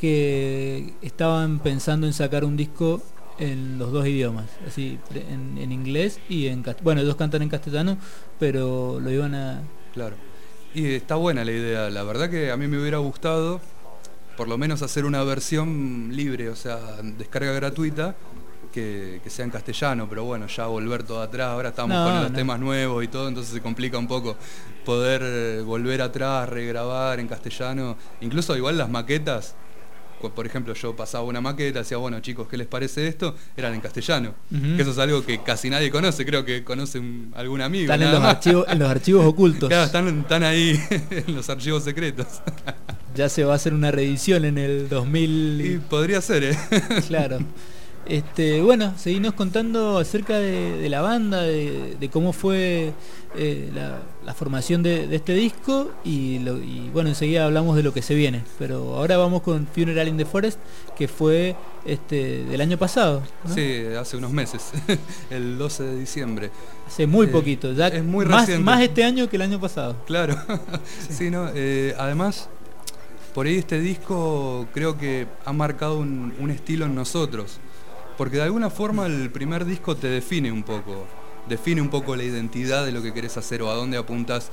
que estaban pensando en sacar un disco en los dos idiomas, así en, en inglés y en castellano. Bueno, ellos cantan en castellano, pero lo iban a... Claro. Y está buena la idea, la verdad que a mí me hubiera gustado por lo menos hacer una versión libre, o sea, descarga gratuita, que, que sea en castellano, pero bueno, ya volver todo atrás, ahora estamos no, con los no. temas nuevos y todo, entonces se complica un poco poder volver atrás, regrabar en castellano, incluso igual las maquetas, por ejemplo, yo pasaba una maqueta, decía, bueno chicos, ¿qué les parece esto? Eran en castellano, uh-huh. que eso es algo que casi nadie conoce, creo que conoce un, algún amigo. Están en los, archivos, en los archivos ocultos. Claro, están, están ahí en los archivos secretos. Ya se va a hacer una reedición en el dos mil. Y podría ser, ¿eh? Claro. Este, bueno, seguimos contando acerca de, de la banda, de, de cómo fue eh, la, la formación de, de este disco y, lo, y bueno, enseguida hablamos de lo que se viene. Pero ahora vamos con Funeral in the Forest, que fue este del año pasado, ¿no? Sí, hace unos meses, el doce de diciembre. Hace muy eh, poquito, ya es muy más, reciente. Más este año que el año pasado. Claro, sí, sí no, eh, además... Por ahí este disco creo que ha marcado un, un estilo en nosotros, porque de alguna forma el primer disco te define un poco, define un poco la identidad de lo que querés hacer o a dónde apuntás.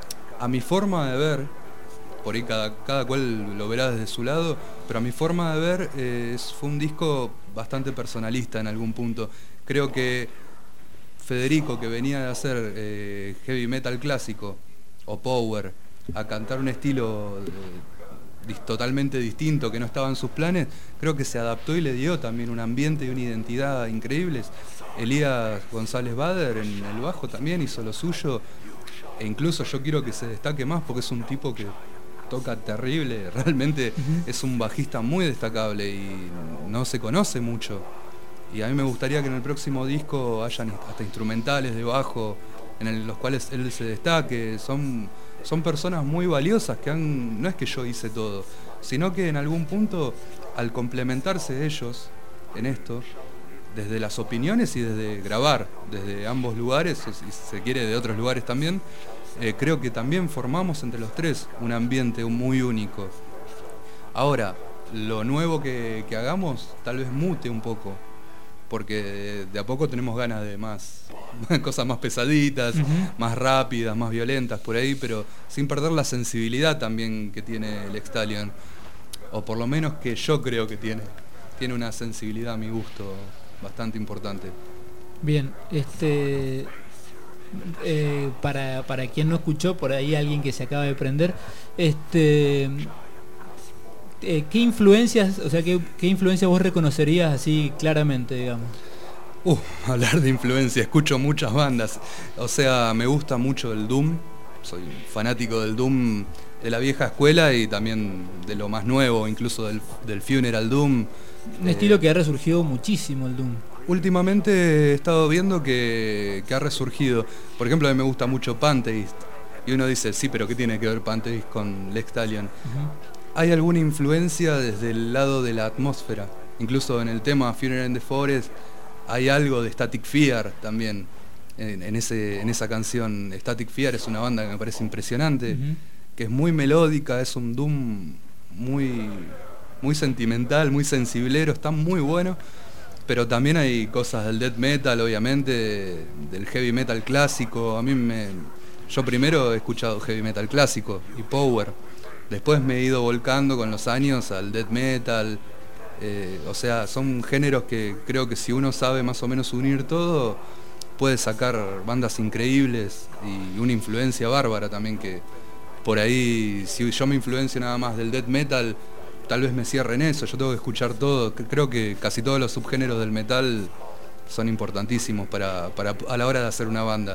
A mi forma de ver, por ahí cada, cada cual lo verá desde su lado, pero a mi forma de ver eh, es, fue un disco bastante personalista en algún punto. Creo que Federico, que venía de hacer eh, heavy metal clásico o power, a cantar un estilo... de, totalmente distinto que no estaba en sus planes, creo que se adaptó y le dio también un ambiente y una identidad increíbles. Elías González Bader en el bajo también hizo lo suyo, e incluso yo quiero que se destaque más porque es un tipo que toca terrible, realmente uh-huh. es un bajista muy destacable y no se conoce mucho, y a mí me gustaría que en el próximo disco hayan hasta instrumentales de bajo en el, los cuales él se destaque. Son Son personas muy valiosas que han, no es que yo hice todo, sino que en algún punto, al complementarse ellos en esto, desde las opiniones y desde grabar, desde ambos lugares, o si se quiere de otros lugares también, eh, creo que también formamos entre los tres un ambiente muy único. Ahora, lo nuevo que, que hagamos tal vez mute un poco, porque de, de a poco tenemos ganas de más cosas más pesaditas, uh-huh. más rápidas, más violentas por ahí, pero sin perder la sensibilidad también que tiene el Extalion, o por lo menos que yo creo que tiene. Tiene una sensibilidad a mi gusto bastante importante. Bien, este eh, para, para quien no escuchó, por ahí alguien que se acaba de prender, este eh, ¿qué influencias, o sea, qué, qué influencias vos reconocerías así claramente, digamos? Uh, hablar de influencia, escucho muchas bandas. O sea, me gusta mucho el Doom, soy fanático del Doom de la vieja escuela y también de lo más nuevo, incluso del, del Funeral Doom. Un eh, estilo que ha resurgido muchísimo el Doom. Últimamente he estado viendo que, que ha resurgido. Por ejemplo, a mí me gusta mucho Pantheist. Y uno dice, sí, pero ¿qué tiene que ver Pantheist con Lex Stallion? Uh-huh. Hay alguna influencia desde el lado de la atmósfera. Incluso en el tema Funeral in the Forest hay algo de Static Fear también. En, en, ese, en esa canción, Static Fear es una banda que me parece impresionante, uh-huh. que es muy melódica, es un doom muy, muy sentimental, muy sensiblero, está muy bueno. Pero también hay cosas del death metal, obviamente, del heavy metal clásico. A mí me... Yo primero he escuchado heavy metal clásico y power. Después me he ido volcando con los años al death metal. Eh, o sea, son géneros que creo que si uno sabe más o menos unir todo, puede sacar bandas increíbles y una influencia bárbara también, que por ahí, si yo me influencio nada más del death metal, tal vez me cierre en eso. Yo tengo que escuchar todo. Creo que casi todos los subgéneros del metal son importantísimos para, para a la hora de hacer una banda,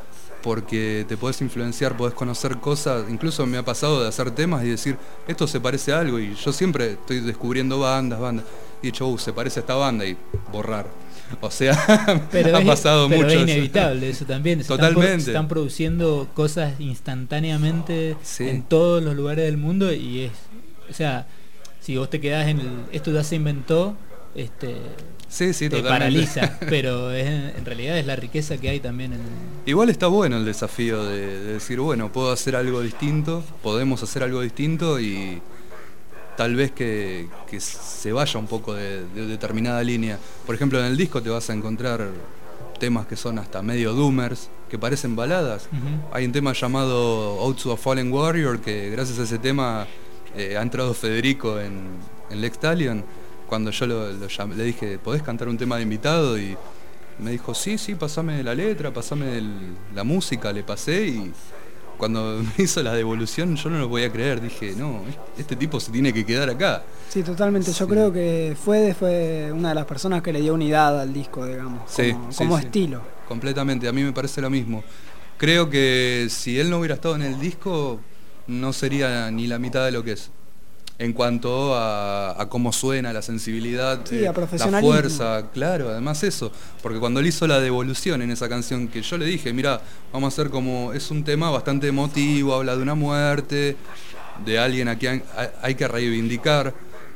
porque te podés influenciar, podés conocer cosas. Incluso me ha pasado de hacer temas y decir, esto se parece a algo, y yo siempre estoy descubriendo bandas, bandas, y he dicho, uh, se parece a esta banda, y borrar. O sea, pero ha es, pasado pero mucho. Es inevitable eso también. Se Totalmente. Están, se están produciendo cosas instantáneamente, sí, en todos los lugares del mundo, y es, o sea, si vos te quedás en el, esto ya se inventó, este, sí, sí, te totalmente. paraliza, pero es, en realidad es la riqueza que hay también en el... Igual está bueno el desafío de, de decir, bueno, puedo hacer algo distinto, podemos hacer algo distinto, y tal vez que, que se vaya un poco de, de determinada línea. Por ejemplo, en el disco te vas a encontrar temas que son hasta medio doomers, que parecen baladas. Uh-huh. Hay un tema llamado Ode to a Fallen Warrior, que gracias a ese tema eh, ha entrado Federico en, en Lex Stallion. Cuando yo lo, lo llamé, le dije, ¿podés cantar un tema de invitado? Y me dijo, sí, sí, pasame la letra, pasame el, la música. Le pasé, y cuando me hizo la devolución yo no lo podía creer. Dije, no, este tipo se tiene que quedar acá. Sí, totalmente. Yo sí. creo que Fede fue una de las personas que le dio unidad al disco, digamos, sí, como, sí, como sí. estilo. Completamente, a mí me parece lo mismo. Creo que si él no hubiera estado en el disco, no sería ni la mitad de lo que es. En cuanto a, a cómo suena, la sensibilidad, sí, eh, a la fuerza, claro, además eso. Porque cuando él hizo la devolución en esa canción, que yo le dije, mira, vamos a hacer como, es un tema bastante emotivo, habla de una muerte, de alguien a quien hay, hay que reivindicar.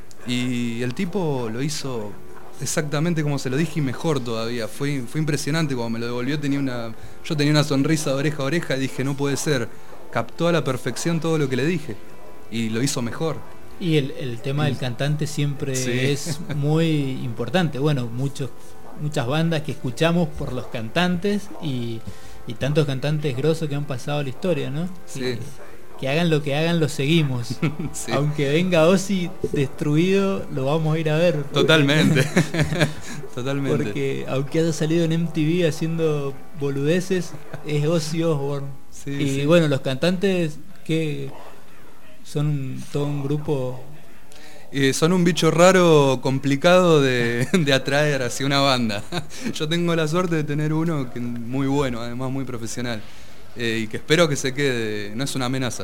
Y el tipo lo hizo exactamente como se lo dije, y mejor todavía. Fue, fue impresionante cuando me lo devolvió. Tenía una, yo tenía una sonrisa de oreja a oreja y dije, no puede ser. Captó a la perfección todo lo que le dije y lo hizo mejor. Y el, el tema del cantante siempre sí. es muy importante. Bueno, muchos, muchas bandas que escuchamos por los cantantes, y, y tantos cantantes grosos que han pasado a la historia, ¿no? Sí. Que, que hagan lo que hagan, lo seguimos. Sí. Aunque venga Ozzy destruido, lo vamos a ir a ver. Porque, totalmente. Totalmente. Porque aunque haya salido en M T V haciendo boludeces, es Ozzy Osbourne. Sí, y sí. bueno, los cantantes que son un, todo un grupo... Eh, son un bicho raro, complicado de, de atraer hacia una banda. Yo tengo la suerte de tener uno que muy bueno, además muy profesional. Eh, y que espero que se quede, no es una amenaza,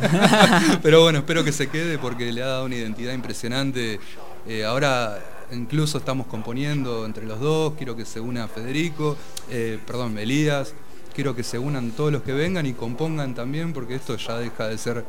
pero bueno, espero que se quede porque le ha dado una identidad impresionante. Eh, ahora incluso estamos componiendo entre los dos, quiero que se una Federico, eh, perdón, Elías, quiero que se unan todos los que vengan y compongan también, porque esto ya deja de ser...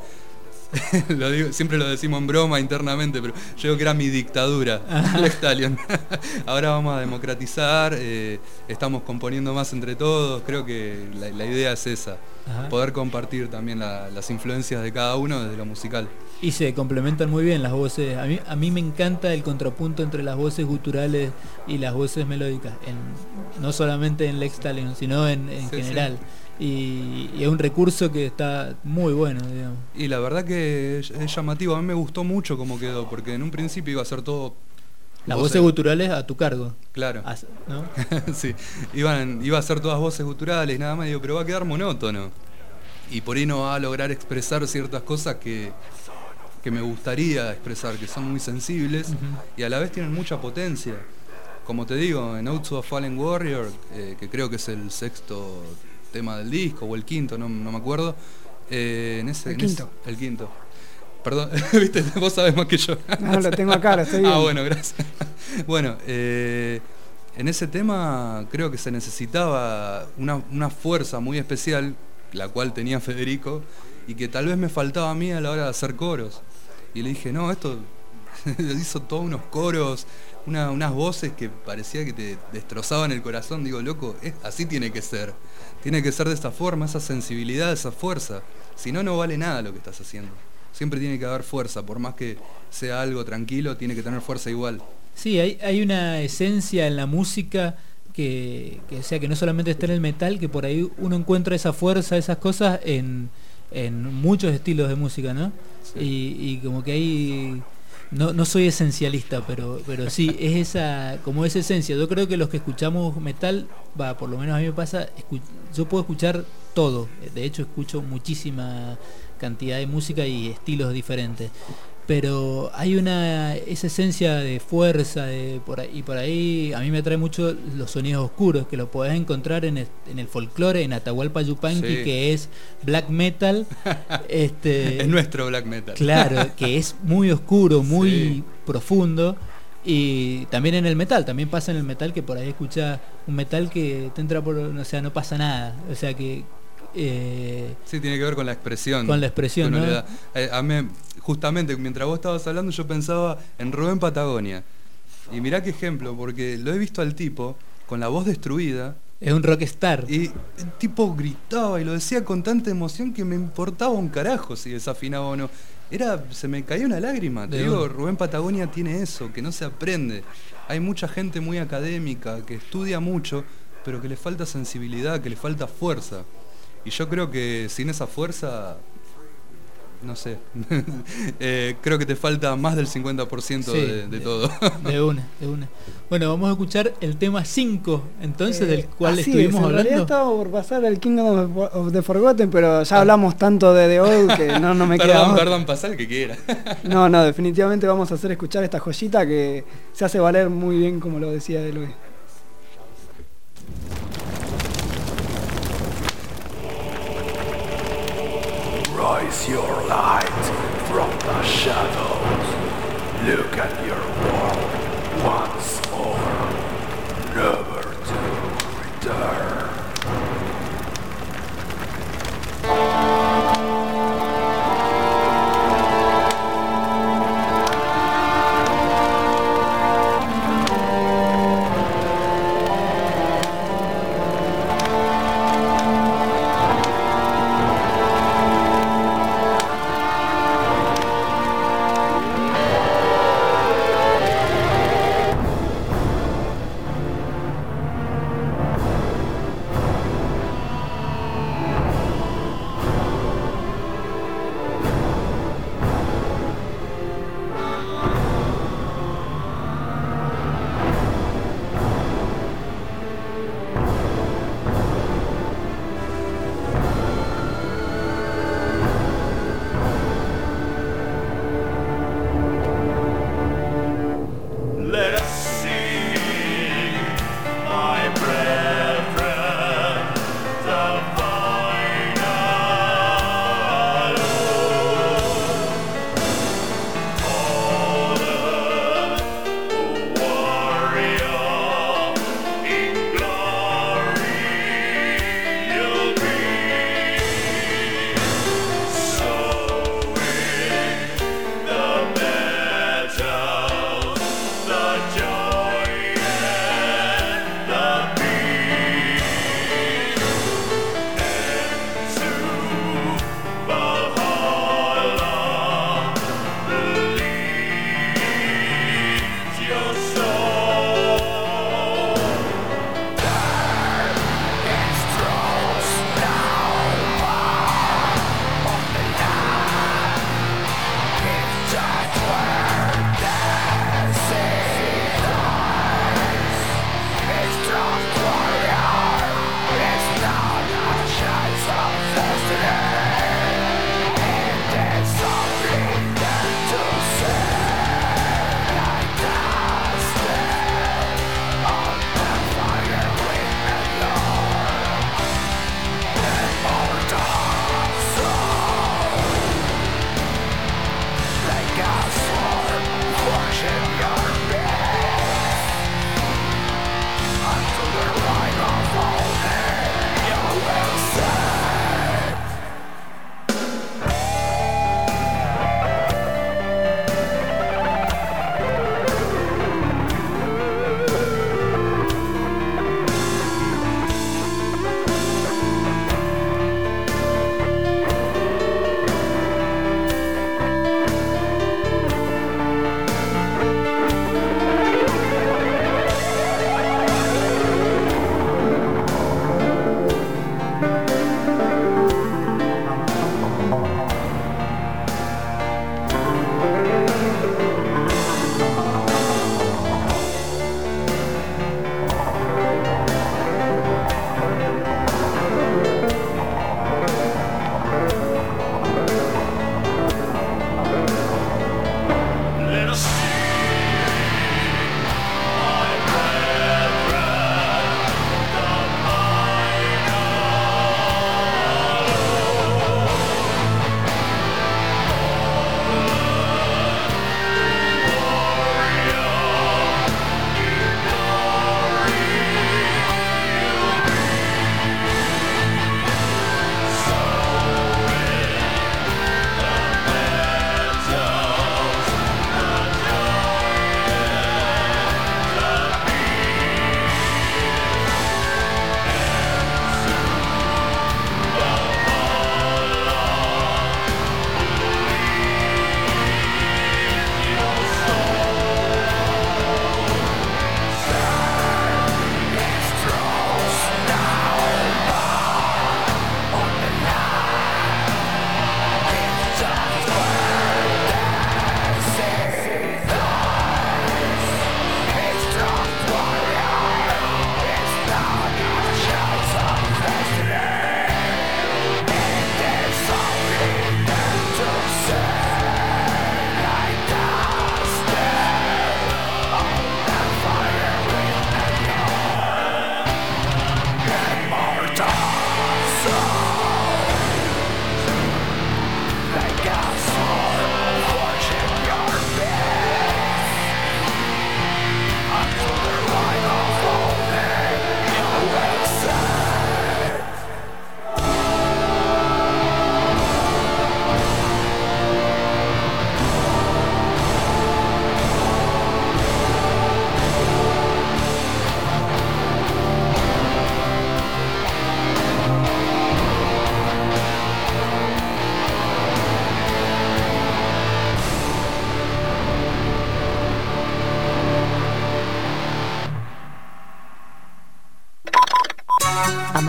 lo digo, siempre lo decimos en broma internamente, pero yo digo que era mi dictadura, Lex Stallion. Ahora vamos a democratizar, eh, estamos componiendo más entre todos, creo que la, la idea es esa. Ajá. Poder compartir también la, las influencias de cada uno desde lo musical. Y se complementan muy bien las voces. A mí, a mí me encanta el contrapunto entre las voces guturales y las voces melódicas, en, no solamente en Lex Stallion, sino en, en sí, general. Sí. Y, y es un recurso que está muy bueno, digamos. Y la verdad que es, es llamativo, a mí me gustó mucho cómo quedó, porque en un principio iba a ser todo... Las voces, voces guturales a tu cargo. Claro. ¿No? Sí, iban, iba a ser todas voces guturales, nada más, digo, pero va a quedar monótono. Y por ahí no va a lograr expresar ciertas cosas que, que me gustaría expresar, que son muy sensibles, uh-huh. y a la vez tienen mucha potencia. Como te digo, en Ode to a Fallen Warrior, eh, que creo que es el sexto tema del disco, o el quinto, no, no me acuerdo, Eh, en ese, El en quinto. ese- el quinto. Perdón, viste, vos sabés más que yo. No, lo tengo acá, lo estoy viendo. Ah, bueno, gracias. Bueno, eh, en ese tema creo que se necesitaba una, una fuerza muy especial, la cual tenía Federico, y que tal vez me faltaba a mí a la hora de hacer coros. Y le dije, no, esto hizo todos unos coros, una- unas voces que parecía que te destrozaban el corazón. Digo, loco, es, así tiene que ser. Tiene que ser de esta forma, esa sensibilidad, esa fuerza. Si no, no vale nada lo que estás haciendo. Siempre tiene que haber fuerza, por más que sea algo tranquilo, tiene que tener fuerza igual. Sí, hay, hay una esencia en la música que, que, o sea, que no solamente está en el metal, que por ahí uno encuentra esa fuerza, esas cosas en, en muchos estilos de música, ¿no? Sí. Y, y como que hay... No, no soy esencialista, pero, pero sí, es esa, como esa esencia. Yo creo que los que escuchamos metal, va, por lo menos a mí me pasa, escu- yo puedo escuchar todo. De hecho, escucho muchísima cantidad de música y estilos diferentes. Pero hay una esa esencia de fuerza de por ahí, y por ahí a mí me atrae mucho los sonidos oscuros, que lo podés encontrar en el, en el folclore, en Atahualpa Yupanqui, Sí. que es black metal. este, Es nuestro black metal. Claro, que es muy oscuro, muy Sí. profundo. Y también en el metal, también pasa en el metal que por ahí escucha un metal que te entra por, o sea, no pasa nada. O sea que eh, Sí, tiene que ver con la expresión. Con la expresión, que uno ¿no? le da. Eh, a mí, justamente, mientras vos estabas hablando, yo pensaba en Rubén Patagonia. Y mirá qué ejemplo, porque lo he visto al tipo con la voz destruida. es un rockstar. Y el tipo gritaba y lo decía con tanta emoción que me importaba un carajo si desafinaba o no. Era, se me caía una lágrima. Te De digo, una. Rubén Patagonia tiene eso, que no se aprende. Hay mucha gente muy académica, que estudia mucho, pero que le falta sensibilidad, que le falta fuerza. Y yo creo que sin esa fuerza, no sé, eh, creo que te falta más del cincuenta por ciento Sí, de, de todo. De una, de una. Bueno, vamos a escuchar el tema cinco, entonces, Eh, del cual así estuvimos es, en realidad hablando. estaba por pasar el Kingdom of, of the Forgotten, pero ya hablamos tanto de The Old que no, no me queda Perdón, otra. perdón, pasá el que quiera. No, no, definitivamente vamos a hacer escuchar esta joyita que se hace valer muy bien, como lo decía Eloy. Rise your light from the shadows. Look at your world once more, never to return.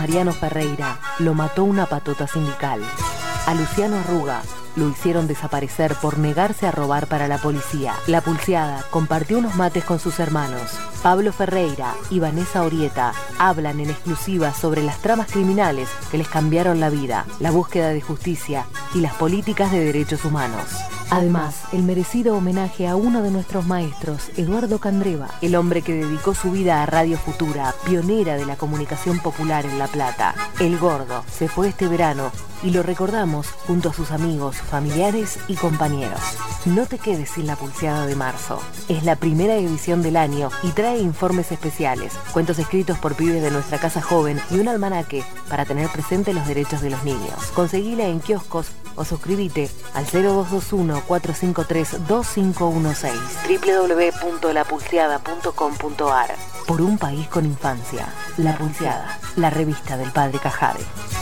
Mariano Ferreira lo mató una patota sindical. A Luciano Arruga lo hicieron desaparecer por negarse a robar para la policía. La Pulseada compartió unos mates con sus hermanos. Pablo Ferreira y Vanessa Orieta hablan en exclusiva sobre las tramas criminales que les cambiaron la vida, la búsqueda de justicia y las políticas de derechos humanos. Además, el merecido homenaje a uno de nuestros maestros, Eduardo Candreva, el hombre que dedicó su vida a Radio Futura, pionera de la comunicación popular en La Plata. El Gordo se fue este verano y lo recordamos junto a sus amigos, familiares y compañeros. No te quedes sin la Pulseada de marzo. Es la primera edición del año y trae informes especiales, cuentos escritos por pibes de nuestra casa joven y un almanaque para tener presente los derechos de los niños. Conseguila en kioscos o suscríbete al cero dos dos uno, cuatro cinco tres, dos cinco uno seis doble u doble u doble u punto la pulseada punto com punto a r. Por un país con infancia. La Pulseada, la revista del padre Cajade.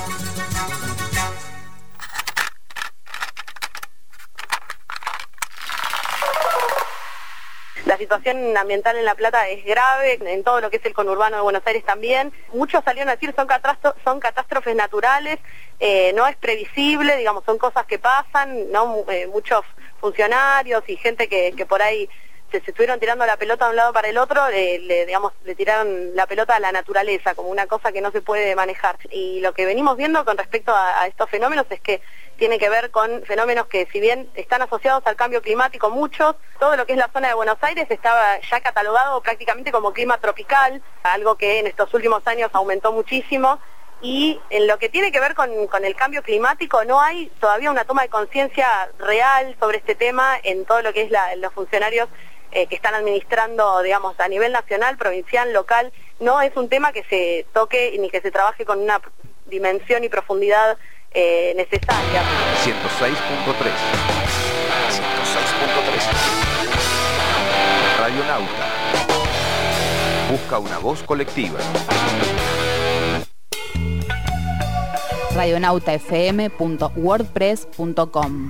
La situación ambiental en La Plata es grave, en todo lo que es el conurbano de Buenos Aires también. Muchos salieron a decir son catastro- son catástrofes naturales, eh, no es previsible, digamos, son cosas que pasan, no eh, muchos funcionarios y gente que, que por ahí se, se estuvieron tirando la pelota de un lado para el otro, eh, le, digamos, le tiraron la pelota a la naturaleza como una cosa que no se puede manejar. Y lo que venimos viendo con respecto a, a estos fenómenos es que tiene que ver con fenómenos que, si bien están asociados al cambio climático muchos, todo lo que es la zona de Buenos Aires estaba ya catalogado prácticamente como clima tropical, algo que en estos últimos años aumentó muchísimo, y en lo que tiene que ver con, con el cambio climático no hay todavía una toma de conciencia real sobre este tema en todo lo que es la, los funcionarios eh, que están administrando, digamos, a nivel nacional, provincial, local. No es un tema que se toque ni que se trabaje con una dimensión y profundidad Eh, necesaria. ciento seis punto tres. ciento seis punto tres. Radionauta. Busca una voz colectiva. radionauta f m punto wordpress punto com.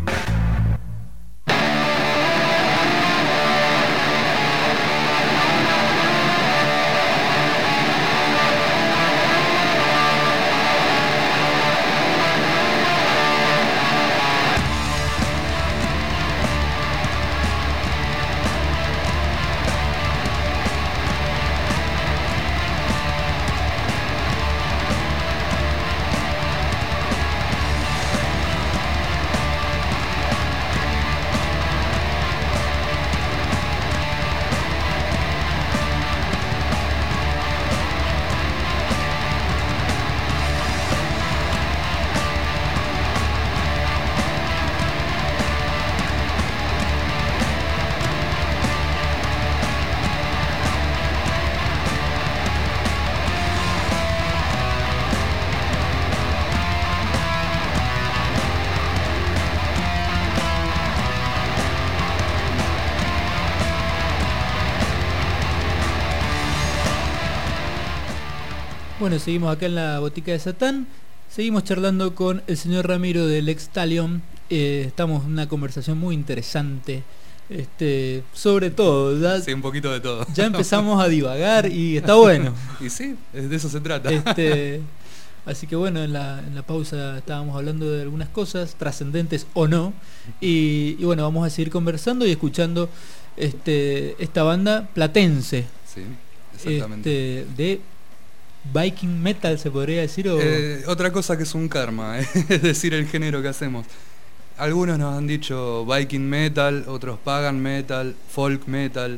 Bueno, seguimos acá en la botica de Satán. Seguimos charlando con el señor Ramiro del Lex Talion. Eh, estamos en una conversación muy interesante. Este, sobre todo, ya, sí, un poquito de todo. Ya empezamos a divagar y está bueno. Y sí, de eso se trata. Este, así que bueno, en la, en la pausa estábamos hablando de algunas cosas, trascendentes o no. Y, y bueno, vamos a seguir conversando y escuchando este, esta banda platense. Sí, exactamente. Este, de Viking Metal, se podría decir. ¿O? Eh, otra cosa que es un karma, eh, es decir, el género que hacemos. Algunos nos han dicho Viking Metal, otros Pagan Metal, Folk Metal.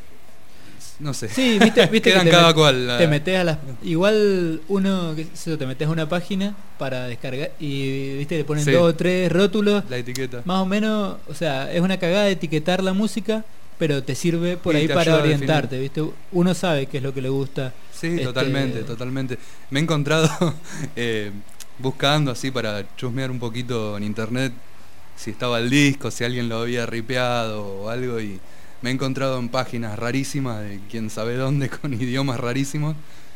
No sé. Sí, viste, viste quedan que te cada met, cual. La... Te metes a las. Igual uno, que se, te metes a una página para descargar y viste le ponen sí. dos o tres rótulos. La etiqueta. Más o menos, o sea, es una cagada de etiquetar la música, pero te sirve por y ahí para orientarte, ¿viste? Uno sabe qué es lo que le gusta. Sí, este... totalmente, totalmente. Me he encontrado eh, buscando así para chusmear un poquito en internet si estaba el disco, si alguien lo había ripeado o algo, y me he encontrado en páginas rarísimas de quién sabe dónde, con idiomas rarísimos,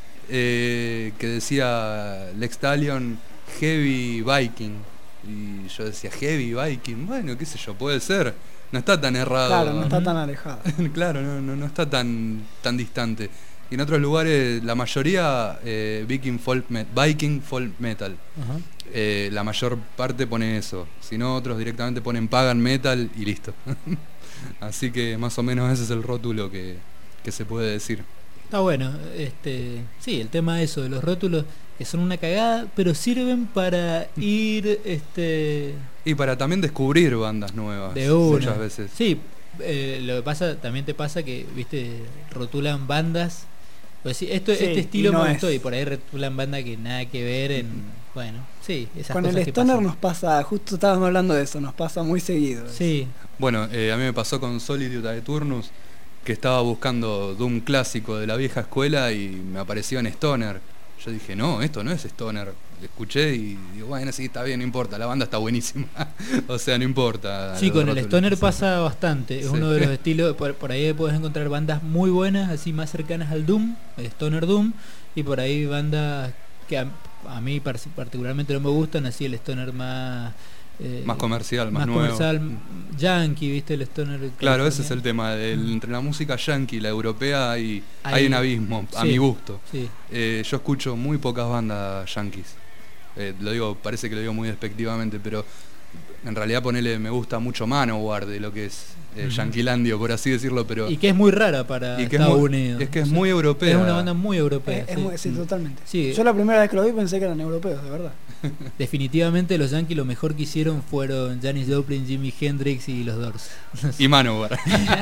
eh, que decía Lex Talion Heavy Viking, y yo decía Heavy Viking, bueno, qué sé yo, puede ser, no está tan errado. Claro, no está tan alejado. Claro, no, no, no está tan, tan distante. Y en otros lugares, la mayoría, eh, Viking, folk me- Viking folk metal. Ajá. Eh, la mayor parte pone eso. Si no, otros directamente ponen pagan metal y listo. Así que más o menos ese es el rótulo que, que se puede decir. Está bueno, este, sí, el tema de eso, de los rótulos, que son una cagada, pero sirven para ir, este... Y para también descubrir bandas nuevas. De una. Muchas veces. Sí, eh, lo que pasa, también te pasa que, viste, rotulan bandas. Pues sí, esto, Sí, este estilo y no me es. gustó, y por ahí rotulan bandas que nada que ver en. Bueno, sí, esas Con cosas el que Stoner pasan. nos pasa, justo estábamos hablando de eso, nos pasa muy seguido. Sí. Bueno, eh, a mí me pasó con Solitude Aeturnus, que estaba buscando Doom clásico de la vieja escuela y me apareció en Stoner. Yo dije, no, esto no es Stoner. Escuché y digo, bueno, sí, está bien, no importa, la banda está buenísima. O sea, no importa. Sí, los con el rótulos. Stoner pasa bastante. Es Sí. uno de los estilos. Por, por ahí puedes encontrar bandas muy buenas, así más cercanas al Doom, el Stoner Doom, y por ahí bandas que a, a mí par- particularmente no me gustan, así el Stoner más. eh, Más comercial, más, más nuevo. comercial, yankee, viste, el Stoner. Claro, ese es californiano. el tema. del- entre la música yankee y la europea hay, hay, Hay- un abismo, a sí, mi gusto. sí. Eh, yo escucho muy pocas bandas yankees. Eh, lo digo, parece que lo digo muy despectivamente, pero en realidad ponele, me gusta mucho Manowar de lo que es eh, Ujú. yanquilandio, por así decirlo, pero Y que es muy rara para y que es Estados muy- Unidos. es que es O sea, muy europea. Es una banda muy europea. Es, es sí. muy- sí, totalmente. Sí. Yo la primera vez que lo vi pensé que eran europeos, de verdad. Definitivamente los Yankees lo mejor que hicieron fueron Janis Joplin, Jimi Hendrix y los Doors. Y Manowar.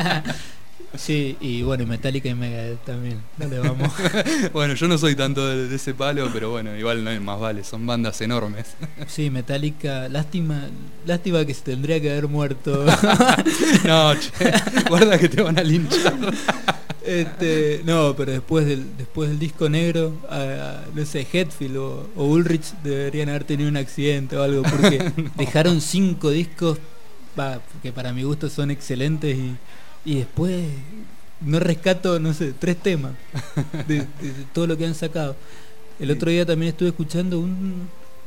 Sí, y bueno, Metallica y Megadeth también. No le vamos. Bueno, yo no soy tanto de, de ese palo, pero bueno, igual no hay más vale, son bandas enormes. Sí, Metallica, lástima, lástima que se tendría que haber muerto. No, che, guarda que te van a linchar. Este, no, pero después del después del disco negro, a- no sé, Hetfield o, o Ulrich deberían haber tenido un accidente o algo, porque No. dejaron cinco discos va, que para mi gusto son excelentes y, y después no rescato, no sé, tres temas de, de- de todo lo que han sacado. El otro día también estuve escuchando un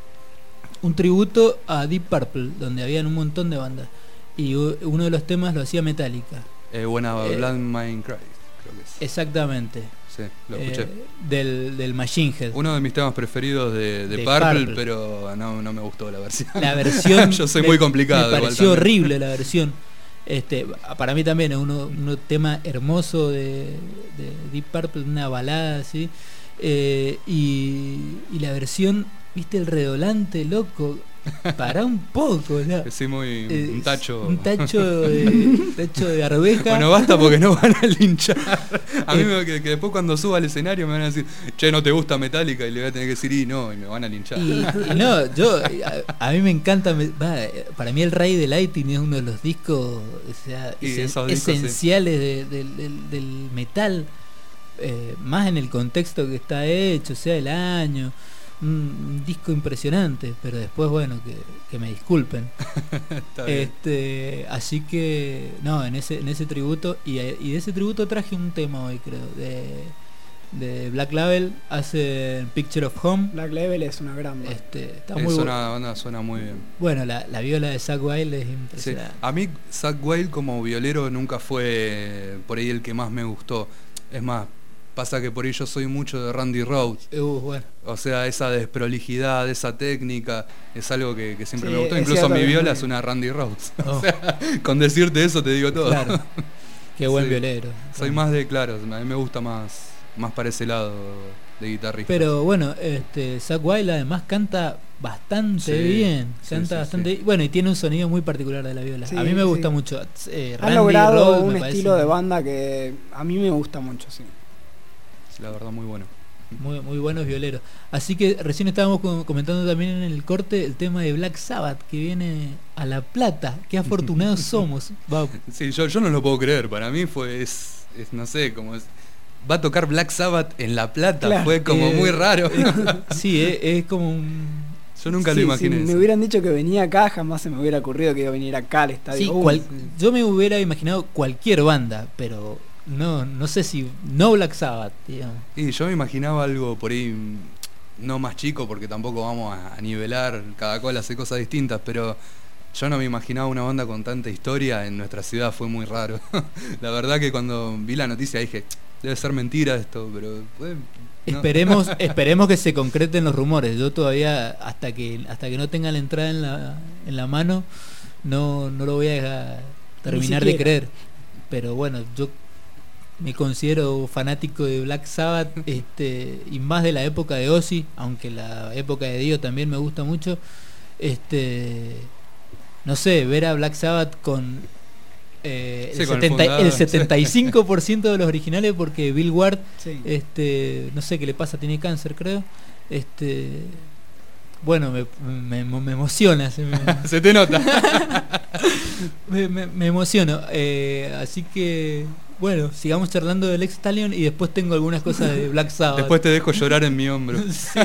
un tributo a Deep Purple, donde habían un montón de bandas, y u- uno de los temas lo hacía Metallica. Eh, buena, Eh, Blood Mind Cry, creo que es. Exactamente. Sí, lo escuché. Eh, del, del Machine Head. Uno de mis temas preferidos de, de, De Purple, Purple. pero no, no me gustó la versión. La versión Yo soy me- muy complicado. Me igual pareció también. horrible la versión. Este, para mí también es uno, un tema hermoso de, de Deep Purple, una balada así. Eh, y, y la versión, viste, el redolante, loco. Para un poco, o sea, Sí, muy eh, un tacho. un tacho de, tacho de arveja. Bueno, basta porque no van a linchar. A mí me, que, que después cuando suba al escenario me van a decir, che, ¿no te gusta Metallica? Y le voy a tener que decir, y no, y me van a linchar. Y, y no, yo a, a mí me encanta, me- va, para mí el Ray de Lighting es uno de los discos, o sea, Y esen- esos discos, sí. esenciales de- del- del, del metal, eh, más en el contexto que está hecho, o sea, el año, un, un disco impresionante, pero después, bueno, que, que me disculpen. Está bien. Este, así que, no, en ese, en ese tributo, y, y de ese tributo traje un tema hoy, creo, de, de Black Label, hace Picture of Home. Black Label es una gran banda. Este, está Es muy bu- una banda, suena muy bien. bueno, la, la viola de Zakk Wylde es Sí. impresionante. A mí Zakk Wylde como violero nunca fue por ahí el que más me gustó. Es más, pasa que por ahí yo soy mucho de Randy Rhoads. Uh, bueno. O sea, esa desprolijidad, esa técnica, es algo que, que siempre Sí, me gustó. es Incluso cierto mi que es viola muy- es una Randy Rhoads. Oh. O sea, con decirte eso te digo todo. Claro. Qué buen Sí. violero. Soy más de, claro, a mí me gusta más, más para ese lado de guitarrista. Pero bueno, este Zakk Wylde además canta bastante Sí, bien, sí, canta sí, bastante sí. bueno, y tiene un sonido muy particular de la viola. Sí, a mí me gusta sí. mucho. Eh, Han Randy logrado Rhoads un me parece estilo de banda que a mí me gusta mucho, sí. La verdad, muy bueno. muy, muy buenos violeros. Así que recién estábamos com- comentando también en el corte el tema de Black Sabbath que viene a La Plata. Qué afortunados somos. Va, Sí, yo, yo no lo puedo creer. Para mí fue, es, es, no sé, como es, va a tocar Black Sabbath en La Plata. claro, Fue como eh, muy raro. es- sí, es, es como un Yo nunca Sí, lo imaginé. Si me eso. hubieran dicho que venía acá, jamás se me hubiera ocurrido que iba a venir acá al estadio. Sí, Uh, cual- yo me hubiera imaginado cualquier banda, pero no no sé si no Black Sabbath, digamos. Y yo me imaginaba algo por ahí, mm, no más chico, porque tampoco vamos a, a nivelar, cada cual hace cosas distintas, pero yo no me imaginaba una banda con tanta historia en nuestra ciudad, fue muy raro. La verdad que cuando vi la noticia dije, debe ser mentira esto, pero... Puede, no. Esperemos, esperemos que se concreten los rumores. Yo todavía, hasta que hasta que no tenga la entrada en la, en la mano, no, no lo voy a terminar de creer. Pero bueno, yo me considero fanático de Black Sabbath, este, y más de la época de Ozzy, aunque la época de Dio también me gusta mucho. Este, no sé, ver a Black Sabbath con eh, sí, el, con setenta, el, fundador, el setenta y cinco por ciento de los originales, porque Bill Ward, Sí. este, no sé qué le pasa, tiene cáncer, creo. Este, bueno, me, me, me emociona. Se, me, se te nota. me, me, me emociono. Eh, así que, bueno, sigamos charlando del Ex Stallion y después tengo algunas cosas de Black Sabbath. Después te dejo llorar en mi hombro. Sí.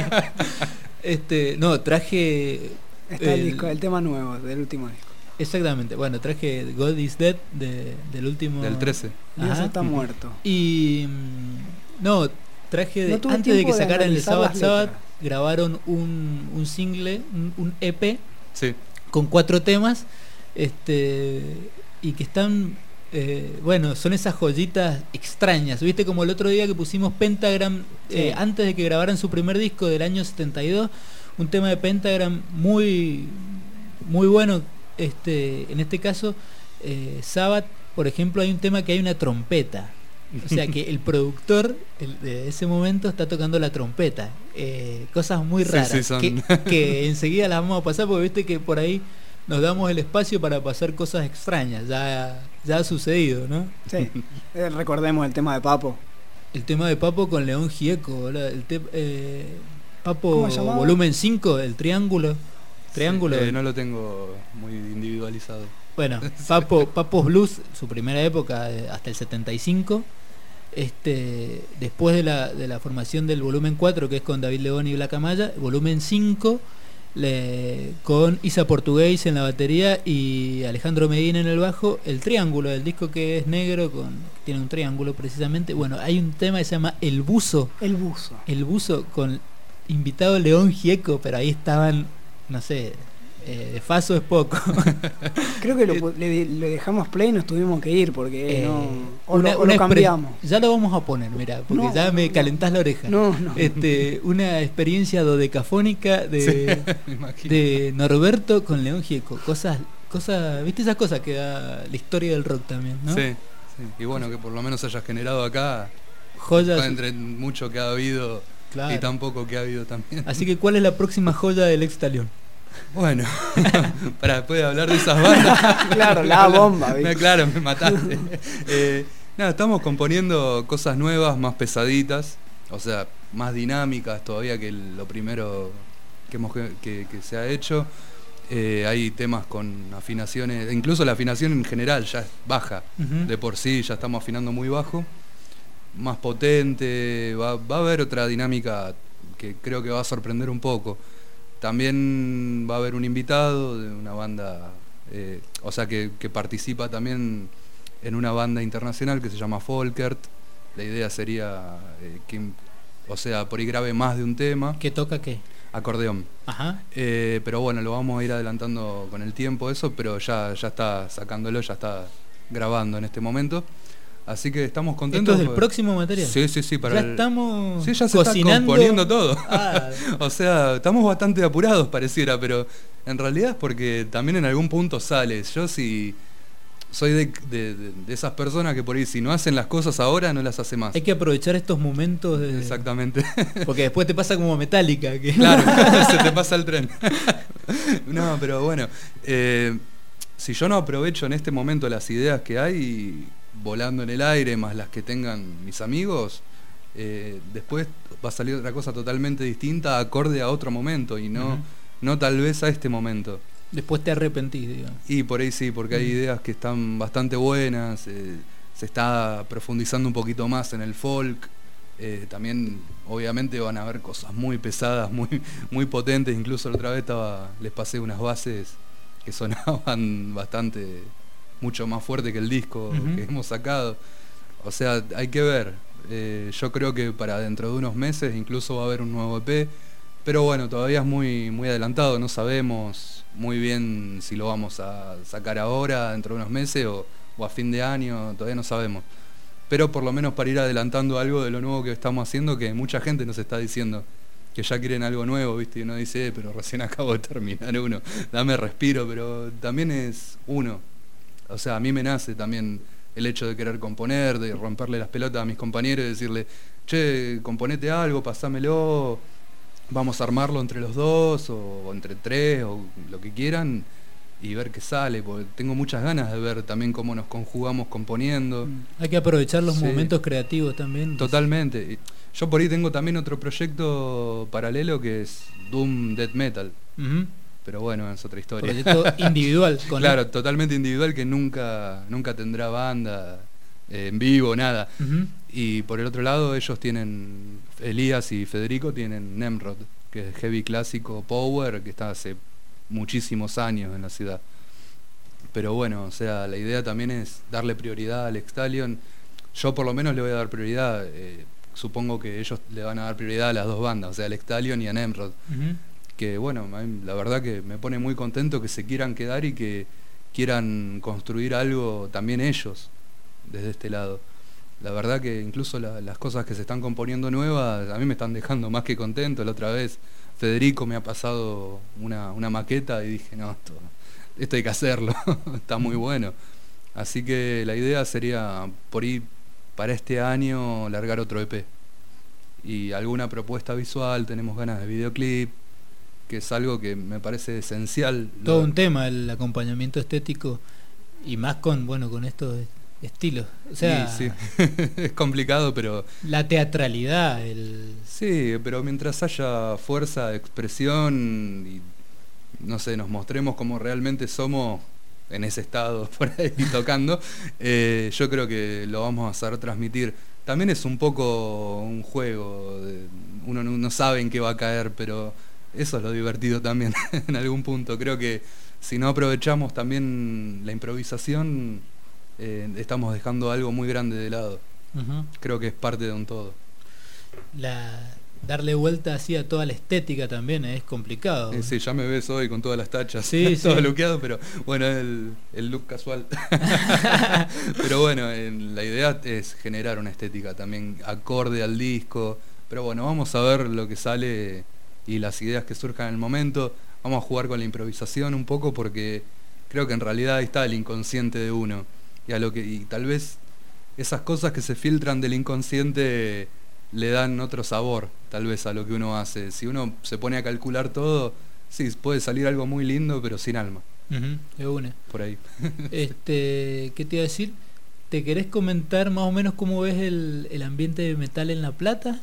Este, no, traje... Está el, el- disco, el tema nuevo del último disco. Exactamente, bueno, traje God is Dead de, del último... Del trece. Dios Ajá. está muerto. Y... mm, No, traje de... No tuve antes de que tiempo de sacaran el analizar Sabbath las Sabbath, letras. grabaron un, un single, un, un E P, Sí. con cuatro temas, este, y que están, eh, bueno, son esas joyitas extrañas. Viste, como el otro día que pusimos Pentagram, eh, Sí. antes de que grabaran su primer disco del año setenta y dos, un tema de Pentagram muy muy bueno. Este, en este caso, eh, Sabbath, por ejemplo, hay un tema que hay una trompeta. O sea que el productor el, de ese momento está tocando la trompeta. Eh, cosas muy Sí, raras sí, son. que, que enseguida las vamos a pasar, porque viste que por ahí nos damos el espacio para pasar cosas extrañas. Ya, ya ha sucedido, ¿no? Sí. Eh, recordemos el tema de Papo. El tema de Papo con León Gieco, ¿verdad? El te- eh, Papo ¿Cómo se llamaba? volumen cinco, el triángulo. Triángulo. Sí, eh, no lo tengo muy individualizado. Bueno, Papo, Papos Blues, su primera época, eh, hasta el setenta y cinco. Este, después de la, de la formación del volumen cuatro, que es con David León y Black Amaya, volumen cinco, le, con Isa Portugués en la batería y Alejandro Medina en el bajo, el triángulo del disco, que es negro, con tiene un triángulo precisamente. Bueno, hay un tema que se llama El Buzo. El Buzo. El Buzo, con invitado León Gieco, pero ahí estaban, no sé, eh, de Faso es poco. Creo que lo, pu- le, le dejamos play y nos tuvimos que ir porque Eh, no. O, una- lo, o una lo expre- cambiamos. Ya lo vamos a poner, mira, porque No, ya me no, calentás la oreja. No, no. Este, una experiencia dodecafónica de, Sí, me imagino. de Norberto con León Gieco. Cosas, cosas, ¿viste esas cosas que da la historia del rock también, no? Sí, sí. Y bueno, que por lo menos hayas generado acá Joyas. entre mucho que ha habido Claro. y tan poco que ha habido también. Así que, ¿cuál es la próxima joya del Ex Stallion? Bueno, para después de hablar de esas bandas. Claro, la bomba, ¿viste? Me, claro, me mataste. Eh, nada, estamos componiendo cosas nuevas, más pesaditas, o sea, más dinámicas todavía que lo primero que, hemos, que, que se ha hecho. Eh, hay temas con afinaciones, incluso la afinación en general ya es baja, Ujú. de por sí ya estamos afinando muy bajo, más potente, va, va a haber otra dinámica que creo que va a sorprender un poco. También va a haber un invitado de una banda, eh, o sea, que, que participa también en una banda internacional que se llama Folkert. La idea sería eh, que, o sea, por ahí grabe más de un tema. ¿Qué toca qué? Acordeón. Ajá. Eh, pero bueno, lo vamos a ir adelantando con el tiempo eso, pero ya, ya está sacándolo, ya está grabando en este momento. Así que estamos contentos. ¿Esto es del porque- próximo material? Sí, sí, sí. Para ya el- estamos Sí, ya se cocinando. está componiendo todo. Ah. O sea, estamos bastante apurados pareciera, pero en realidad es porque también en algún punto sale. Yo sí soy de, de- de- de esas personas que por ahí si no hacen las cosas ahora no las hace más. Hay que aprovechar estos momentos de... Exactamente. Porque después te pasa como Metallica. Que... Claro, se te pasa el tren. No, pero bueno, eh, si yo no aprovecho en este momento las ideas que hay volando en el aire, más las que tengan mis amigos, eh, después va a salir otra cosa totalmente distinta, acorde a otro momento y no, Ujú. no tal vez a este momento. Después te arrepentís, digamos. Y por ahí sí, porque hay Mm. ideas que están bastante buenas, eh, se está profundizando un poquito más en el folk, eh, también obviamente van a haber cosas muy pesadas, muy, muy potentes, incluso la otra vez estaba, les pasé unas bases que sonaban bastante, mucho más fuerte que el disco Ujú. que hemos sacado. O sea, hay que ver, eh, yo creo que para dentro de unos meses incluso va a haber un nuevo E P, pero bueno, todavía es muy, muy adelantado, no sabemos muy bien si lo vamos a sacar ahora, dentro de unos meses o, o a fin de año, todavía no sabemos. pero por lo menos para ir adelantando algo de lo nuevo que estamos haciendo, que mucha gente nos está diciendo que ya quieren algo nuevo, ¿viste? Y uno dice, eh, pero recién acabo de terminar uno, dame respiro, pero también es uno. O sea, a mí me nace también el hecho de querer componer, de romperle las pelotas a mis compañeros y decirle, che, componete algo, pasámelo, vamos a armarlo entre los dos, o, o entre tres, o lo que quieran, y ver qué sale, porque tengo muchas ganas de ver también cómo nos conjugamos componiendo. Hay que aprovechar los Sí. momentos creativos también. Totalmente. Yo por ahí tengo también otro proyecto paralelo que es Doom Death Metal. Ujú. Pero bueno, es otra historia. Proyecto individual. Con claro, él. totalmente individual, que nunca, nunca tendrá banda eh, en vivo, nada. Ujú. Y por el otro lado ellos tienen, Elías y Federico tienen Nemrod, que es heavy clásico power, que está hace muchísimos años en la ciudad. Pero bueno, o sea, la idea también es darle prioridad al Extalion. Yo por lo menos le voy a dar prioridad. Eh, supongo que ellos le van a dar prioridad a las dos bandas, o sea, al Extalion y a Nemrod. Ujú. Que bueno, a mí la verdad que me pone muy contento que se quieran quedar y que quieran construir algo también ellos desde este lado. La verdad que incluso la- las cosas que se están componiendo nuevas a mí me están dejando más que contento. La otra vez Federico me ha pasado una, una maqueta y dije, no, esto, esto hay que hacerlo, está muy bueno. Así que la idea sería por ahí para este año largar otro E P. Y alguna propuesta visual, tenemos ganas de videoclip, que es algo que me parece esencial. Todo Lo- un tema, el acompañamiento estético, y más con, bueno, con estos estilos. O sea, Sí, sí. Es complicado, pero la teatralidad, el... sí, pero mientras haya fuerza de expresión y no sé, nos mostremos como realmente somos en ese estado por ahí tocando, eh, yo creo que lo vamos a hacer transmitir. También es un poco un juego, de- uno no, no sabe en qué va a caer, pero eso es lo divertido también en algún punto. Creo que si no aprovechamos también la improvisación, eh, estamos dejando algo muy grande de lado. Ujú. Creo que es parte de un todo. la darle vuelta así a toda la estética también es complicado. Eh, sí, ya me ves hoy con todas las tachas, Sí, todo sí. luqueado, pero bueno, el, el look casual. Pero bueno, eh, la idea es generar una estética también acorde al disco. Pero bueno, vamos a ver lo que sale y las ideas que surjan en el momento. Vamos a jugar con la improvisación un poco porque creo que en realidad ahí está el inconsciente de uno. Y, a lo que, y tal vez esas cosas que se filtran del inconsciente le dan otro sabor, tal vez, a lo que uno hace. Si uno se pone a calcular todo, sí, puede salir algo muy lindo, pero sin alma. Ujú, de una. Por ahí. Este, ¿qué te iba a decir? ¿Te querés comentar más o menos cómo ves el, el ambiente de metal en La Plata?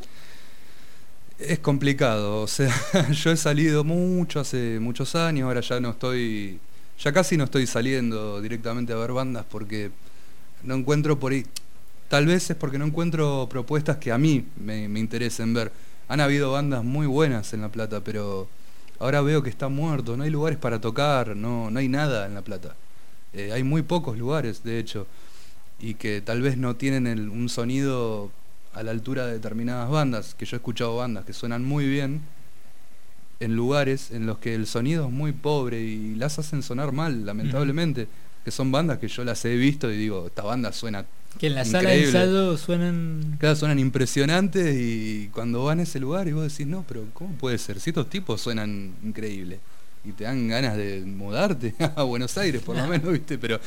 Es complicado, o sea, yo he salido mucho hace muchos años, ahora ya no estoy, ya casi no estoy saliendo directamente a ver bandas porque no encuentro por ahí, tal vez es porque no encuentro propuestas que a mí me, me interesen ver. Han habido bandas muy buenas en La Plata, pero ahora veo que está muerto, no hay lugares para tocar, no, no hay nada en La Plata. Eh, hay muy pocos lugares, de hecho, y que tal vez no tienen el- un sonido a la altura de determinadas bandas, que yo he escuchado bandas que suenan muy bien en lugares en los que el sonido es muy pobre y las hacen sonar mal, lamentablemente, que son bandas que yo las he visto y digo, esta banda suena Que en la sala de increíble. ensayo suenan... Claro, suenan impresionantes y cuando van a ese lugar y vos decís, no, pero ¿cómo puede ser? Si estos tipos suenan increíble y te dan ganas de mudarte a Buenos Aires, por lo menos, ¿viste? Pero,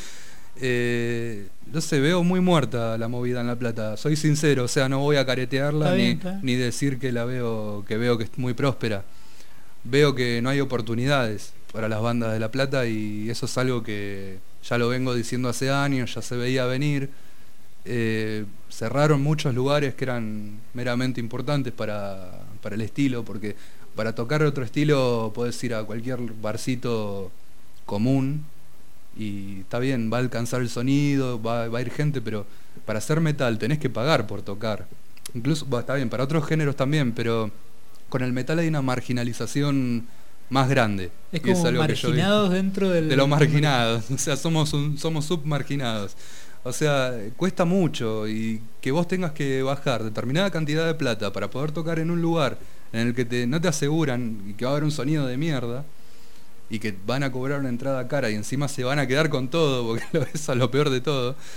eh, no sé, veo muy muerta la movida en La Plata. Soy sincero, o sea, no voy a caretearla Está ni, bien, está bien. ni decir que la veo, que veo que es muy próspera. Veo que no hay oportunidades para las bandas de La Plata y eso es algo que ya lo vengo diciendo hace años, ya se veía venir. Eh, cerraron muchos lugares que eran meramente importantes para, para el estilo, porque para tocar otro estilo podés ir a cualquier barcito común y está bien, va a alcanzar el sonido, va, va a ir gente, pero para hacer metal tenés que pagar por tocar. Incluso, bueno, está bien, para otros géneros también, pero con el metal hay una marginalización más grande. Es y como algo que yo vi. marginados dentro del... De los marginados, o sea, somos, un, somos submarginados. O sea, cuesta mucho y que vos tengas que bajar determinada cantidad de plata para poder tocar en un lugar en el que te, no te aseguran y que va a haber un sonido de mierda y que van a cobrar una entrada cara y encima se van a quedar con todo, porque eso es lo peor de todo.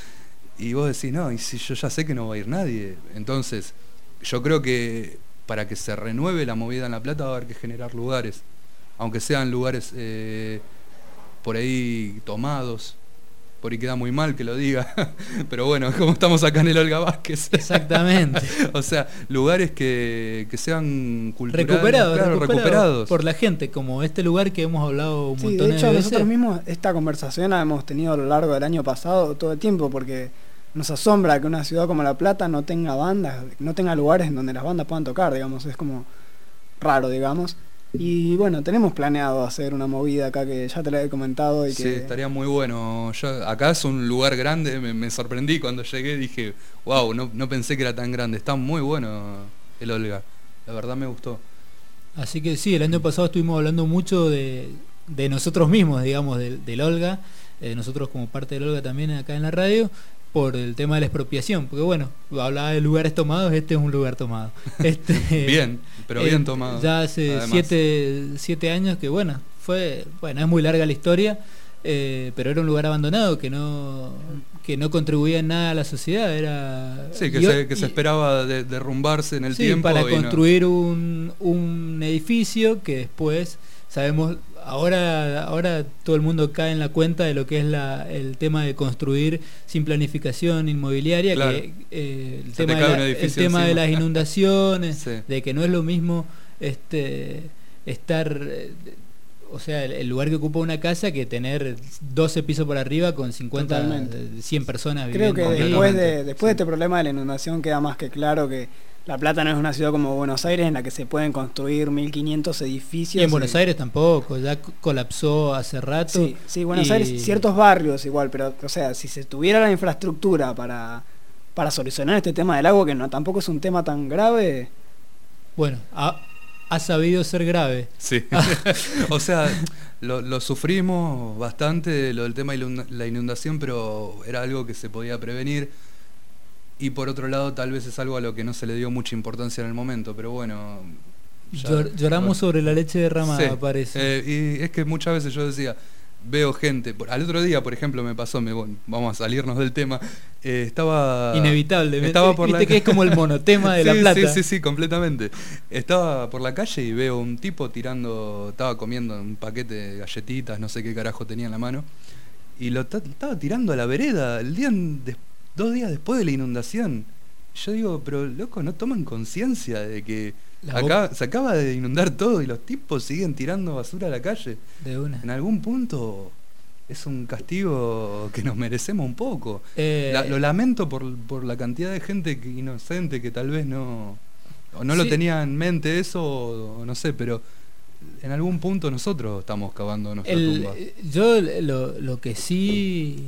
Y vos decís, no, y si yo ya sé que no va a ir nadie. Entonces, yo creo que para que se renueve la movida en La Plata va a haber que generar lugares. Aunque sean lugares eh, por ahí tomados. Por ahí queda muy mal que lo diga. Pero bueno, como estamos acá en el Olga Vázquez. Exactamente. O sea, lugares que, que sean culturales. Recuperados, claro, recuperados, recuperados. por la gente, como este lugar que hemos hablado un Sí, montón de hecho de veces. nosotros mismos esta conversación la hemos tenido a lo largo del año pasado todo el tiempo, porque nos asombra que una ciudad como La Plata no tenga bandas, no tenga lugares en donde las bandas puedan tocar, digamos, es como raro, digamos. Y bueno, tenemos planeado hacer una movida acá que ya te la he comentado y Sí, que estaría muy bueno. Yo, acá es un lugar grande, me, me sorprendí cuando llegué, dije, wow, no, no pensé que era tan grande. Está muy bueno el Olga, la verdad me gustó. Así que sí, el año pasado estuvimos hablando mucho de, de nosotros mismos, digamos, del, del Olga, eh, nosotros como parte del Olga también acá en la radio, por el tema de la expropiación, porque bueno, hablaba de lugares tomados, este es un lugar tomado. Este, bien, pero bien tomado. Ya hace siete, siete años que bueno, fue, bueno, es muy larga la historia, eh, pero era un lugar abandonado que no que no contribuía en nada a la sociedad, era sí, que, y, se, que y, se esperaba de, derrumbarse en el sí, tiempo. Para y construir no. un, un edificio que después sabemos. Ahora, ahora todo el mundo cae en la cuenta de lo que es la, el tema de construir sin planificación inmobiliaria, claro. que eh, el, Se tema de, la, el tema de las inundaciones, sí. De que no es lo mismo este estar, eh, o sea, el, el lugar que ocupa una casa que tener doce pisos por arriba con cincuenta, Totalmente. cien personas Creo viviendo. Creo que después de, después sí. de este problema de la inundación queda más que claro que La Plata no es una ciudad como Buenos Aires en la que se pueden construir mil quinientos edificios. Y en Buenos y... Aires tampoco, ya colapsó hace rato. Sí, sí, Buenos y... Aires, ciertos barrios igual, pero o sea, si se tuviera la infraestructura para, para solucionar este tema del agua, que no tampoco es un tema tan grave. Bueno, ha, ha sabido ser grave. Sí, o sea, lo, lo sufrimos bastante, lo del tema de la inundación, pero era algo que se podía prevenir. Y por otro lado, tal vez es algo a lo que no se le dio mucha importancia en el momento, pero bueno... Ya, Lloramos bueno. sobre la leche derramada, sí, parece. Eh, y es que muchas veces yo decía, veo gente... Por, al otro día, por ejemplo, me pasó, me, bueno, vamos a salirnos del tema, eh, estaba... Inevitable, estaba por viste la... que es como el monotema de sí, La Plata. Sí, sí, sí, completamente. Estaba por la calle y veo un tipo tirando... Estaba comiendo un paquete de galletitas, no sé qué carajo tenía en la mano, y lo estaba tirando a la vereda el día después. Dos días después de la inundación. Yo digo, pero loco, ¿no toman conciencia de que acá se acaba de inundar todo y los tipos siguen tirando basura a la calle? De una. En algún punto es un castigo que nos merecemos un poco. Eh, la, lo lamento por, por la cantidad de gente que, inocente que tal vez no, o no sí. lo tenía en mente eso, o, o no sé, pero en algún punto nosotros estamos cavando nuestra el, tumba. Yo lo, lo que sí...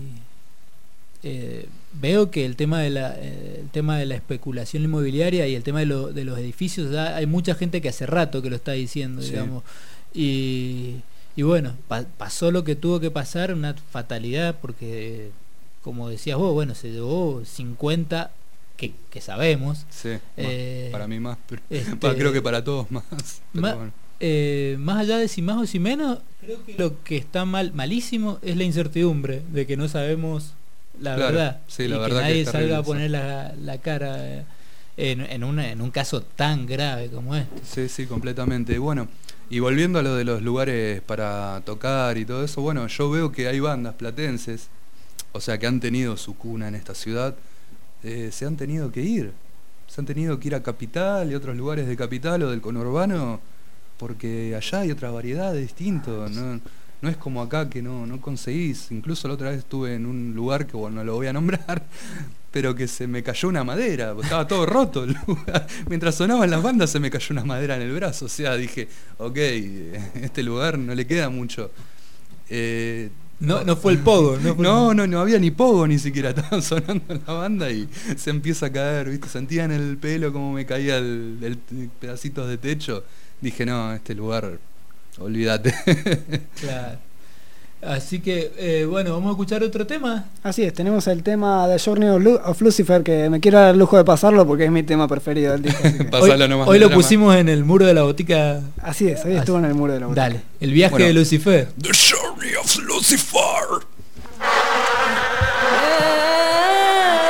Eh, veo que el tema de la eh, el tema de la especulación inmobiliaria y el tema de, lo, de los edificios, ya hay mucha gente que hace rato que lo está diciendo, sí. digamos, y, y bueno, pa, pasó lo que tuvo que pasar, una fatalidad, porque como decías vos, bueno, se llevó cincuenta que, que sabemos, sí, eh, más, para mí más, pero, este, para, creo que para todos más, más, bueno. eh, más allá de si más o si menos, creo que lo que está mal malísimo es la incertidumbre de que no sabemos la claro, verdad, sí, la y verdad que nadie que salga a poner la, la cara en, en, una, en un caso tan grave como este. Sí, sí, completamente. Bueno, y volviendo a lo de los lugares para tocar y todo eso, bueno, yo veo que hay bandas platenses, o sea, que han tenido su cuna en esta ciudad, eh, se han tenido que ir, se han tenido que ir a Capital y otros lugares de Capital o del conurbano, porque allá hay otra variedad distinto, ¿no? No es como acá que no, no conseguís. Incluso la otra vez estuve en un lugar que, bueno, no lo voy a nombrar, pero que se me cayó una madera, estaba todo roto el lugar. Mientras sonaban las bandas se me cayó una madera en el brazo. O sea, dije, ok, este lugar no le queda mucho. Eh, no, no fue el pogo. No, fue no, no, no había ni pogo ni siquiera. Estaban sonando la banda y se empieza a caer, ¿viste? Sentía en el pelo como me caía el, el, el pedacitos de techo. Dije, no, este lugar... Olvídate. Claro. Así que, eh, bueno, vamos a escuchar otro tema. Así es, tenemos el tema de Journey of, Lu of Lucifer, que me quiero dar el lujo de pasarlo porque es mi tema preferido del disco. Hoy, nomás hoy lo pusimos en el muro de la botica. Así es, hoy estuvo en el muro de la botica. Dale, el viaje bueno, de Lucifer. The Journey of Lucifer. Yeah.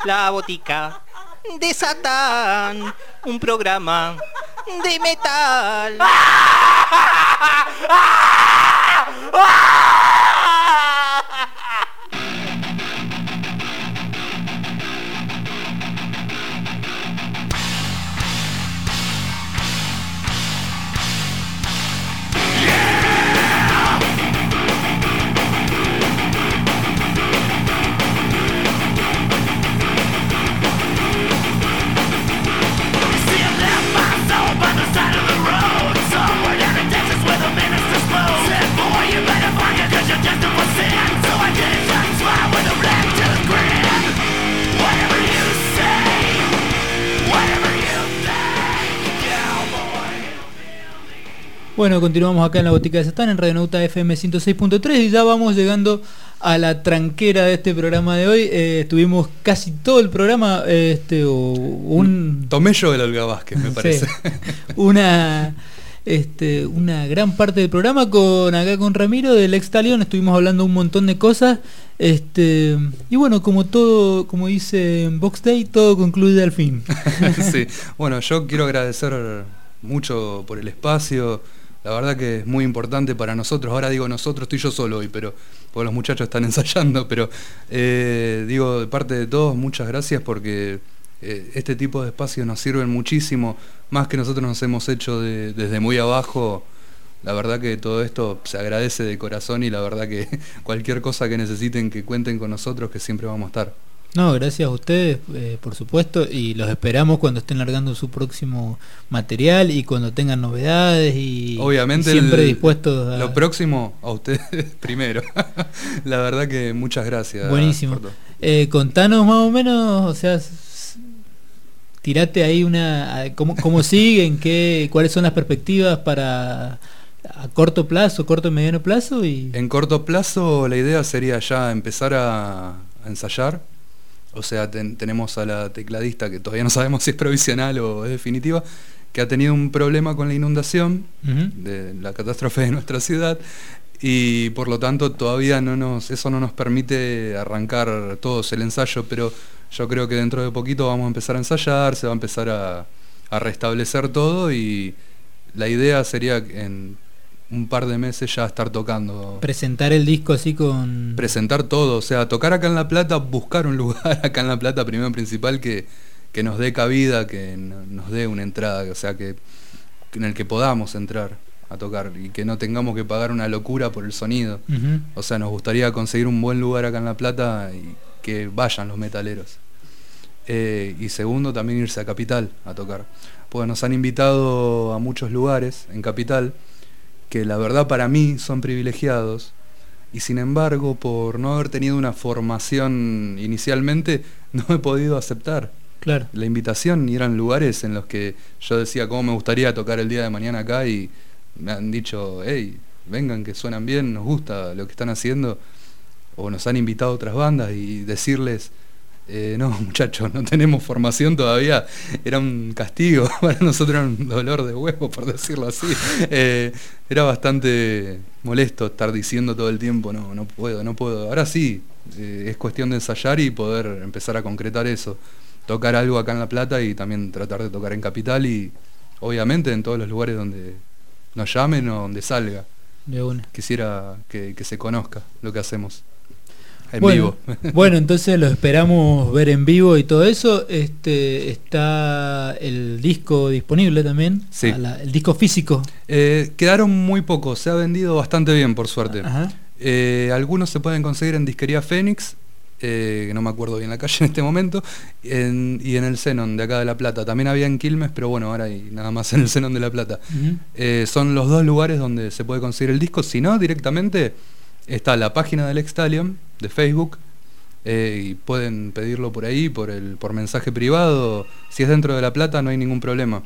La botica de Satán, un programa de metal. Bueno, continuamos acá en la Botica de Satán en Radionauta F M ciento seis punto tres y ya vamos llegando a la tranquera de este programa de hoy. Eh, estuvimos casi todo el programa, eh, este, o un... Tomé yo el Olga Vázquez, me parece. Sí, una, este, una gran parte del programa con acá con Ramiro del Ex Talión. Estuvimos hablando un montón de cosas. Este, y bueno, como todo, como dice Box Day, todo concluye al fin. Sí, bueno, yo quiero agradecer mucho por el espacio. La verdad que es muy importante para nosotros. Ahora digo nosotros, estoy yo solo hoy, pero porque los muchachos están ensayando, pero eh, digo de parte de todos, muchas gracias porque eh, este tipo de espacios nos sirven muchísimo, más que nosotros nos hemos hecho de, desde muy abajo. La verdad que todo esto se agradece de corazón y la verdad que cualquier cosa que necesiten, que cuenten con nosotros, que siempre vamos a estar. No, gracias a ustedes, eh, por supuesto, y los esperamos cuando estén largando su próximo material y cuando tengan novedades y, obviamente y siempre el, dispuestos a... Lo próximo a ustedes primero. La verdad que muchas gracias. Buenísimo. Eh, contanos más o menos, o sea, tirate ahí una... ¿Cómo, cómo siguen? Qué, ¿Cuáles son las perspectivas para... a corto plazo, corto y mediano plazo? Y... En corto plazo la idea sería ya empezar a, a ensayar. O sea, ten, tenemos a la tecladista, que todavía no sabemos si es provisional o es definitiva, que ha tenido un problema con la inundación uh-huh. de la catástrofe de nuestra ciudad y por lo tanto todavía no nos, eso no nos permite arrancar todos el ensayo, pero yo creo que dentro de poquito vamos a empezar a ensayar, se va a empezar a, a restablecer todo y la idea sería en un par de meses ya estar tocando. Presentar el disco así con... Presentar todo, o sea, tocar acá en La Plata, buscar un lugar acá en La Plata, primero principal, que, que nos dé cabida, que no, nos dé una entrada, o sea, que en el que podamos entrar a tocar y que no tengamos que pagar una locura por el sonido. Uh-huh. O sea, nos gustaría conseguir un buen lugar acá en La Plata y que vayan los metaleros. Eh, y segundo, también irse a Capital a tocar. Pues nos han invitado a muchos lugares en Capital, que la verdad para mí son privilegiados y sin embargo por no haber tenido una formación inicialmente no he podido aceptar claro. la invitación y eran lugares en los que yo decía cómo me gustaría tocar el día de mañana acá y me han dicho hey, vengan que suenan bien, nos gusta lo que están haciendo o nos han invitado a otras bandas y decirles Eh, no muchachos, no tenemos formación todavía, era un castigo, para nosotros era un dolor de huevo por decirlo así, eh, era bastante molesto estar diciendo todo el tiempo no, no puedo, no puedo, ahora sí, eh, es cuestión de ensayar y poder empezar a concretar eso, tocar algo acá en La Plata y también tratar de tocar en Capital y obviamente en todos los lugares donde nos llamen o donde salga, de una. Quisiera que, que se conozca lo que hacemos. En bueno, vivo. Bueno, entonces lo esperamos ver en vivo y todo eso. Este está el disco disponible también, sí. a la, el disco físico. Eh, quedaron muy pocos, se ha vendido bastante bien por suerte. Ajá. Eh, algunos se pueden conseguir en Disquería Fénix, eh, que no me acuerdo bien la calle en este momento, en, y en el Zenon de acá de La Plata. También había en Quilmes, pero bueno, ahora hay nada más en el Zenon de La Plata. Uh-huh. eh, son los dos lugares donde se puede conseguir el disco. Si no, directamente está la página del Ex Talión de Facebook eh, y pueden pedirlo por ahí, por el por mensaje privado. Si es dentro de La Plata no hay ningún problema.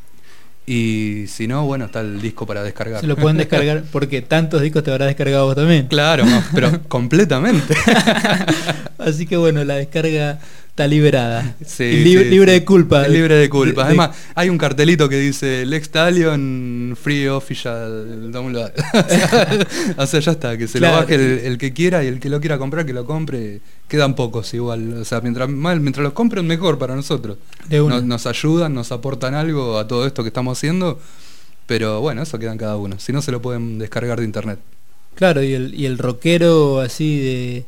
Y si no, bueno, está el disco para descargar. Se lo pueden descargar porque tantos discos te habrás descargado vos también. Claro, no, pero completamente. Así que bueno, la descarga está liberada. Sí, y libre, sí, libre sí. de culpa. Libre de culpa. De- Además, hay un cartelito que dice Lex Stallion Free Official Download. o, sea, o sea, ya está, que se Claro. lo baje el, el que quiera y el que lo quiera comprar, que lo compre. Quedan pocos igual. O sea, mientras más, mientras los compren, mejor para nosotros. De una. Nos, nos ayudan, nos aportan algo a todo esto que estamos haciendo. Pero bueno, eso queda en cada uno. Si no, se lo pueden descargar de internet. Claro, y el, y el rockero así de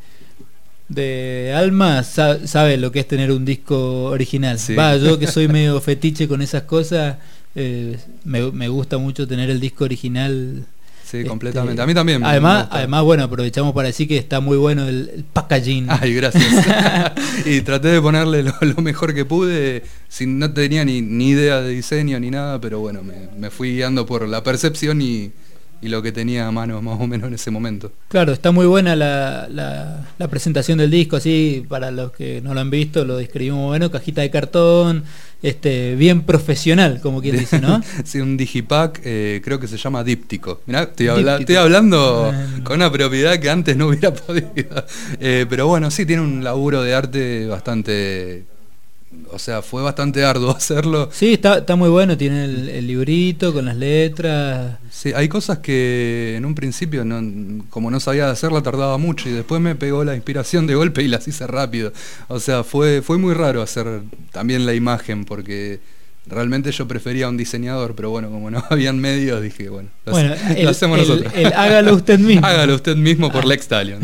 de alma sa- sabe lo que es tener un disco original. Sí. Va, yo que soy medio fetiche con esas cosas, eh, me, me gusta mucho tener el disco original. Sí, Este, completamente. A mí también. me- me Además, gusta. además, bueno, aprovechamos para decir que está muy bueno el, el packaging. Ay, gracias. Y traté de ponerle lo, lo mejor que pude, sin, no tenía ni, ni idea de diseño ni nada, pero bueno, me, me fui guiando por la percepción y, y lo que tenía a mano más o menos en ese momento. Claro, está muy buena la, la, la presentación del disco, así, para los que no lo han visto, lo describimos bueno, cajita de cartón, este, bien profesional, como quien dice, ¿no? Sí, un digipack, eh, creo que se llama díptico. Mirá, estoy, habla- Díptico. estoy hablando Bueno. con una propiedad que antes no hubiera podido. Eh, pero bueno, sí, tiene un laburo de arte bastante... O sea, fue bastante arduo hacerlo. Sí, está, está muy bueno, tiene el, el librito con las letras. Sí, hay cosas que en un principio, no, como no sabía de hacerla, tardaba mucho y después me pegó la inspiración de golpe y las hice rápido. O sea, fue, fue muy raro hacer también la imagen porque realmente yo prefería un diseñador, pero bueno, como no habían medios, dije, bueno, lo, Bueno, hace- lo el- hacemos el- nosotros. el hágalo usted mismo. Hágalo usted mismo por Lex Stallion.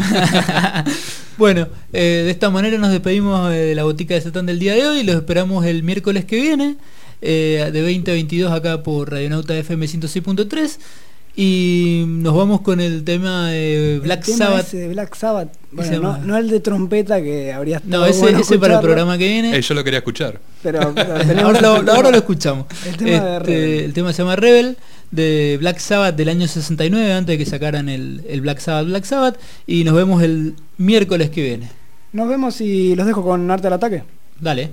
Bueno, eh, de esta manera nos despedimos de la botica de Satán del día de hoy. Los esperamos el miércoles que viene, eh, de veinte a veintidós acá por Radionauta F M ciento seis punto tres. Y nos vamos con el tema de Black El tema Sabbath. ese de Black Sabbath. Bueno, Ese no, más. no el de trompeta que habría estado No, ese, bueno ese para el escucharlo, programa que viene. Eh, yo lo quería escuchar. Pero, pero tenemos ahora, lo, el tema- ahora lo escuchamos. El tema de Este, Rebel. el tema se llama Rebel, de Black Sabbath del año sesenta y nueve, antes de que sacaran el, el Black Sabbath Black Sabbath. Y nos vemos el miércoles que viene. Nos vemos y los dejo con Arte al Ataque. Dale.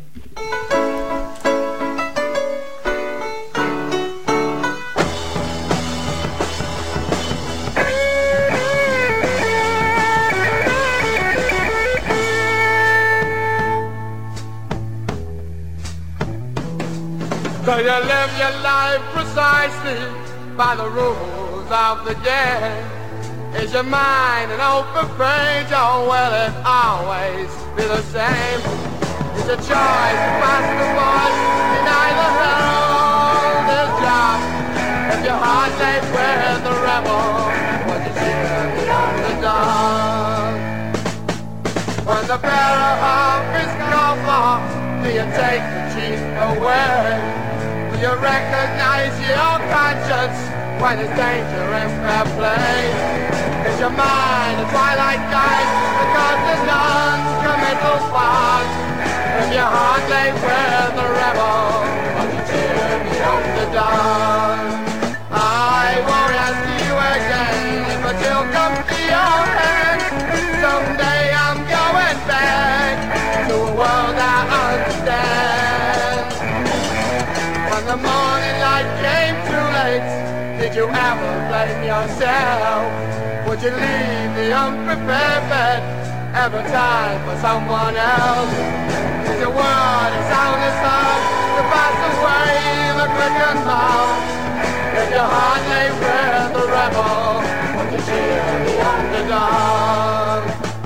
So you live your life precisely by the rules of the game. Is your mind an open page, or will it always be the same? It's a choice to pass the voice, deny the herald is job. If your heart ain't with the rebel, what you cheer the underdog? When the bearer of his cover, do you take the chief away? Do you recognize your conscience when there's danger in fair play? Is your mind a twilight guide because the nuns commit no fault? If your heart lay with the rebel, or you cheer the underdog? I won't ask you again, but you'll come to your head. Someday I'm going back to a world I understand. When the morning light came too late, did you ever blame yourself? Would you leave the unprepared bed every time for someone else? Is your word as sound as heart to pass away the quick and loud? If your heart lay with the rebel, would you cheer the underdog?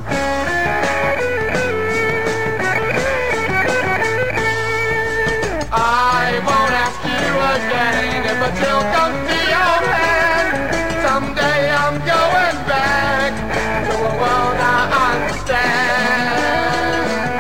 I won't ask you again if a chill comes to your head. Someday I'm going back to a world I understand.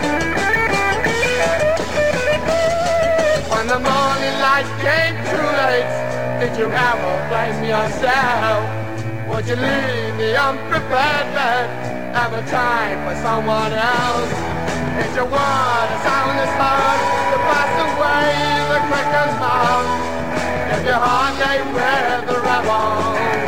When the morning light came too late, did you ever blame yourself? Would you leave the unprepared bed every time for someone else? Is your word a soundless heart to pass away the quick and loud? If your heart lay with the rebel,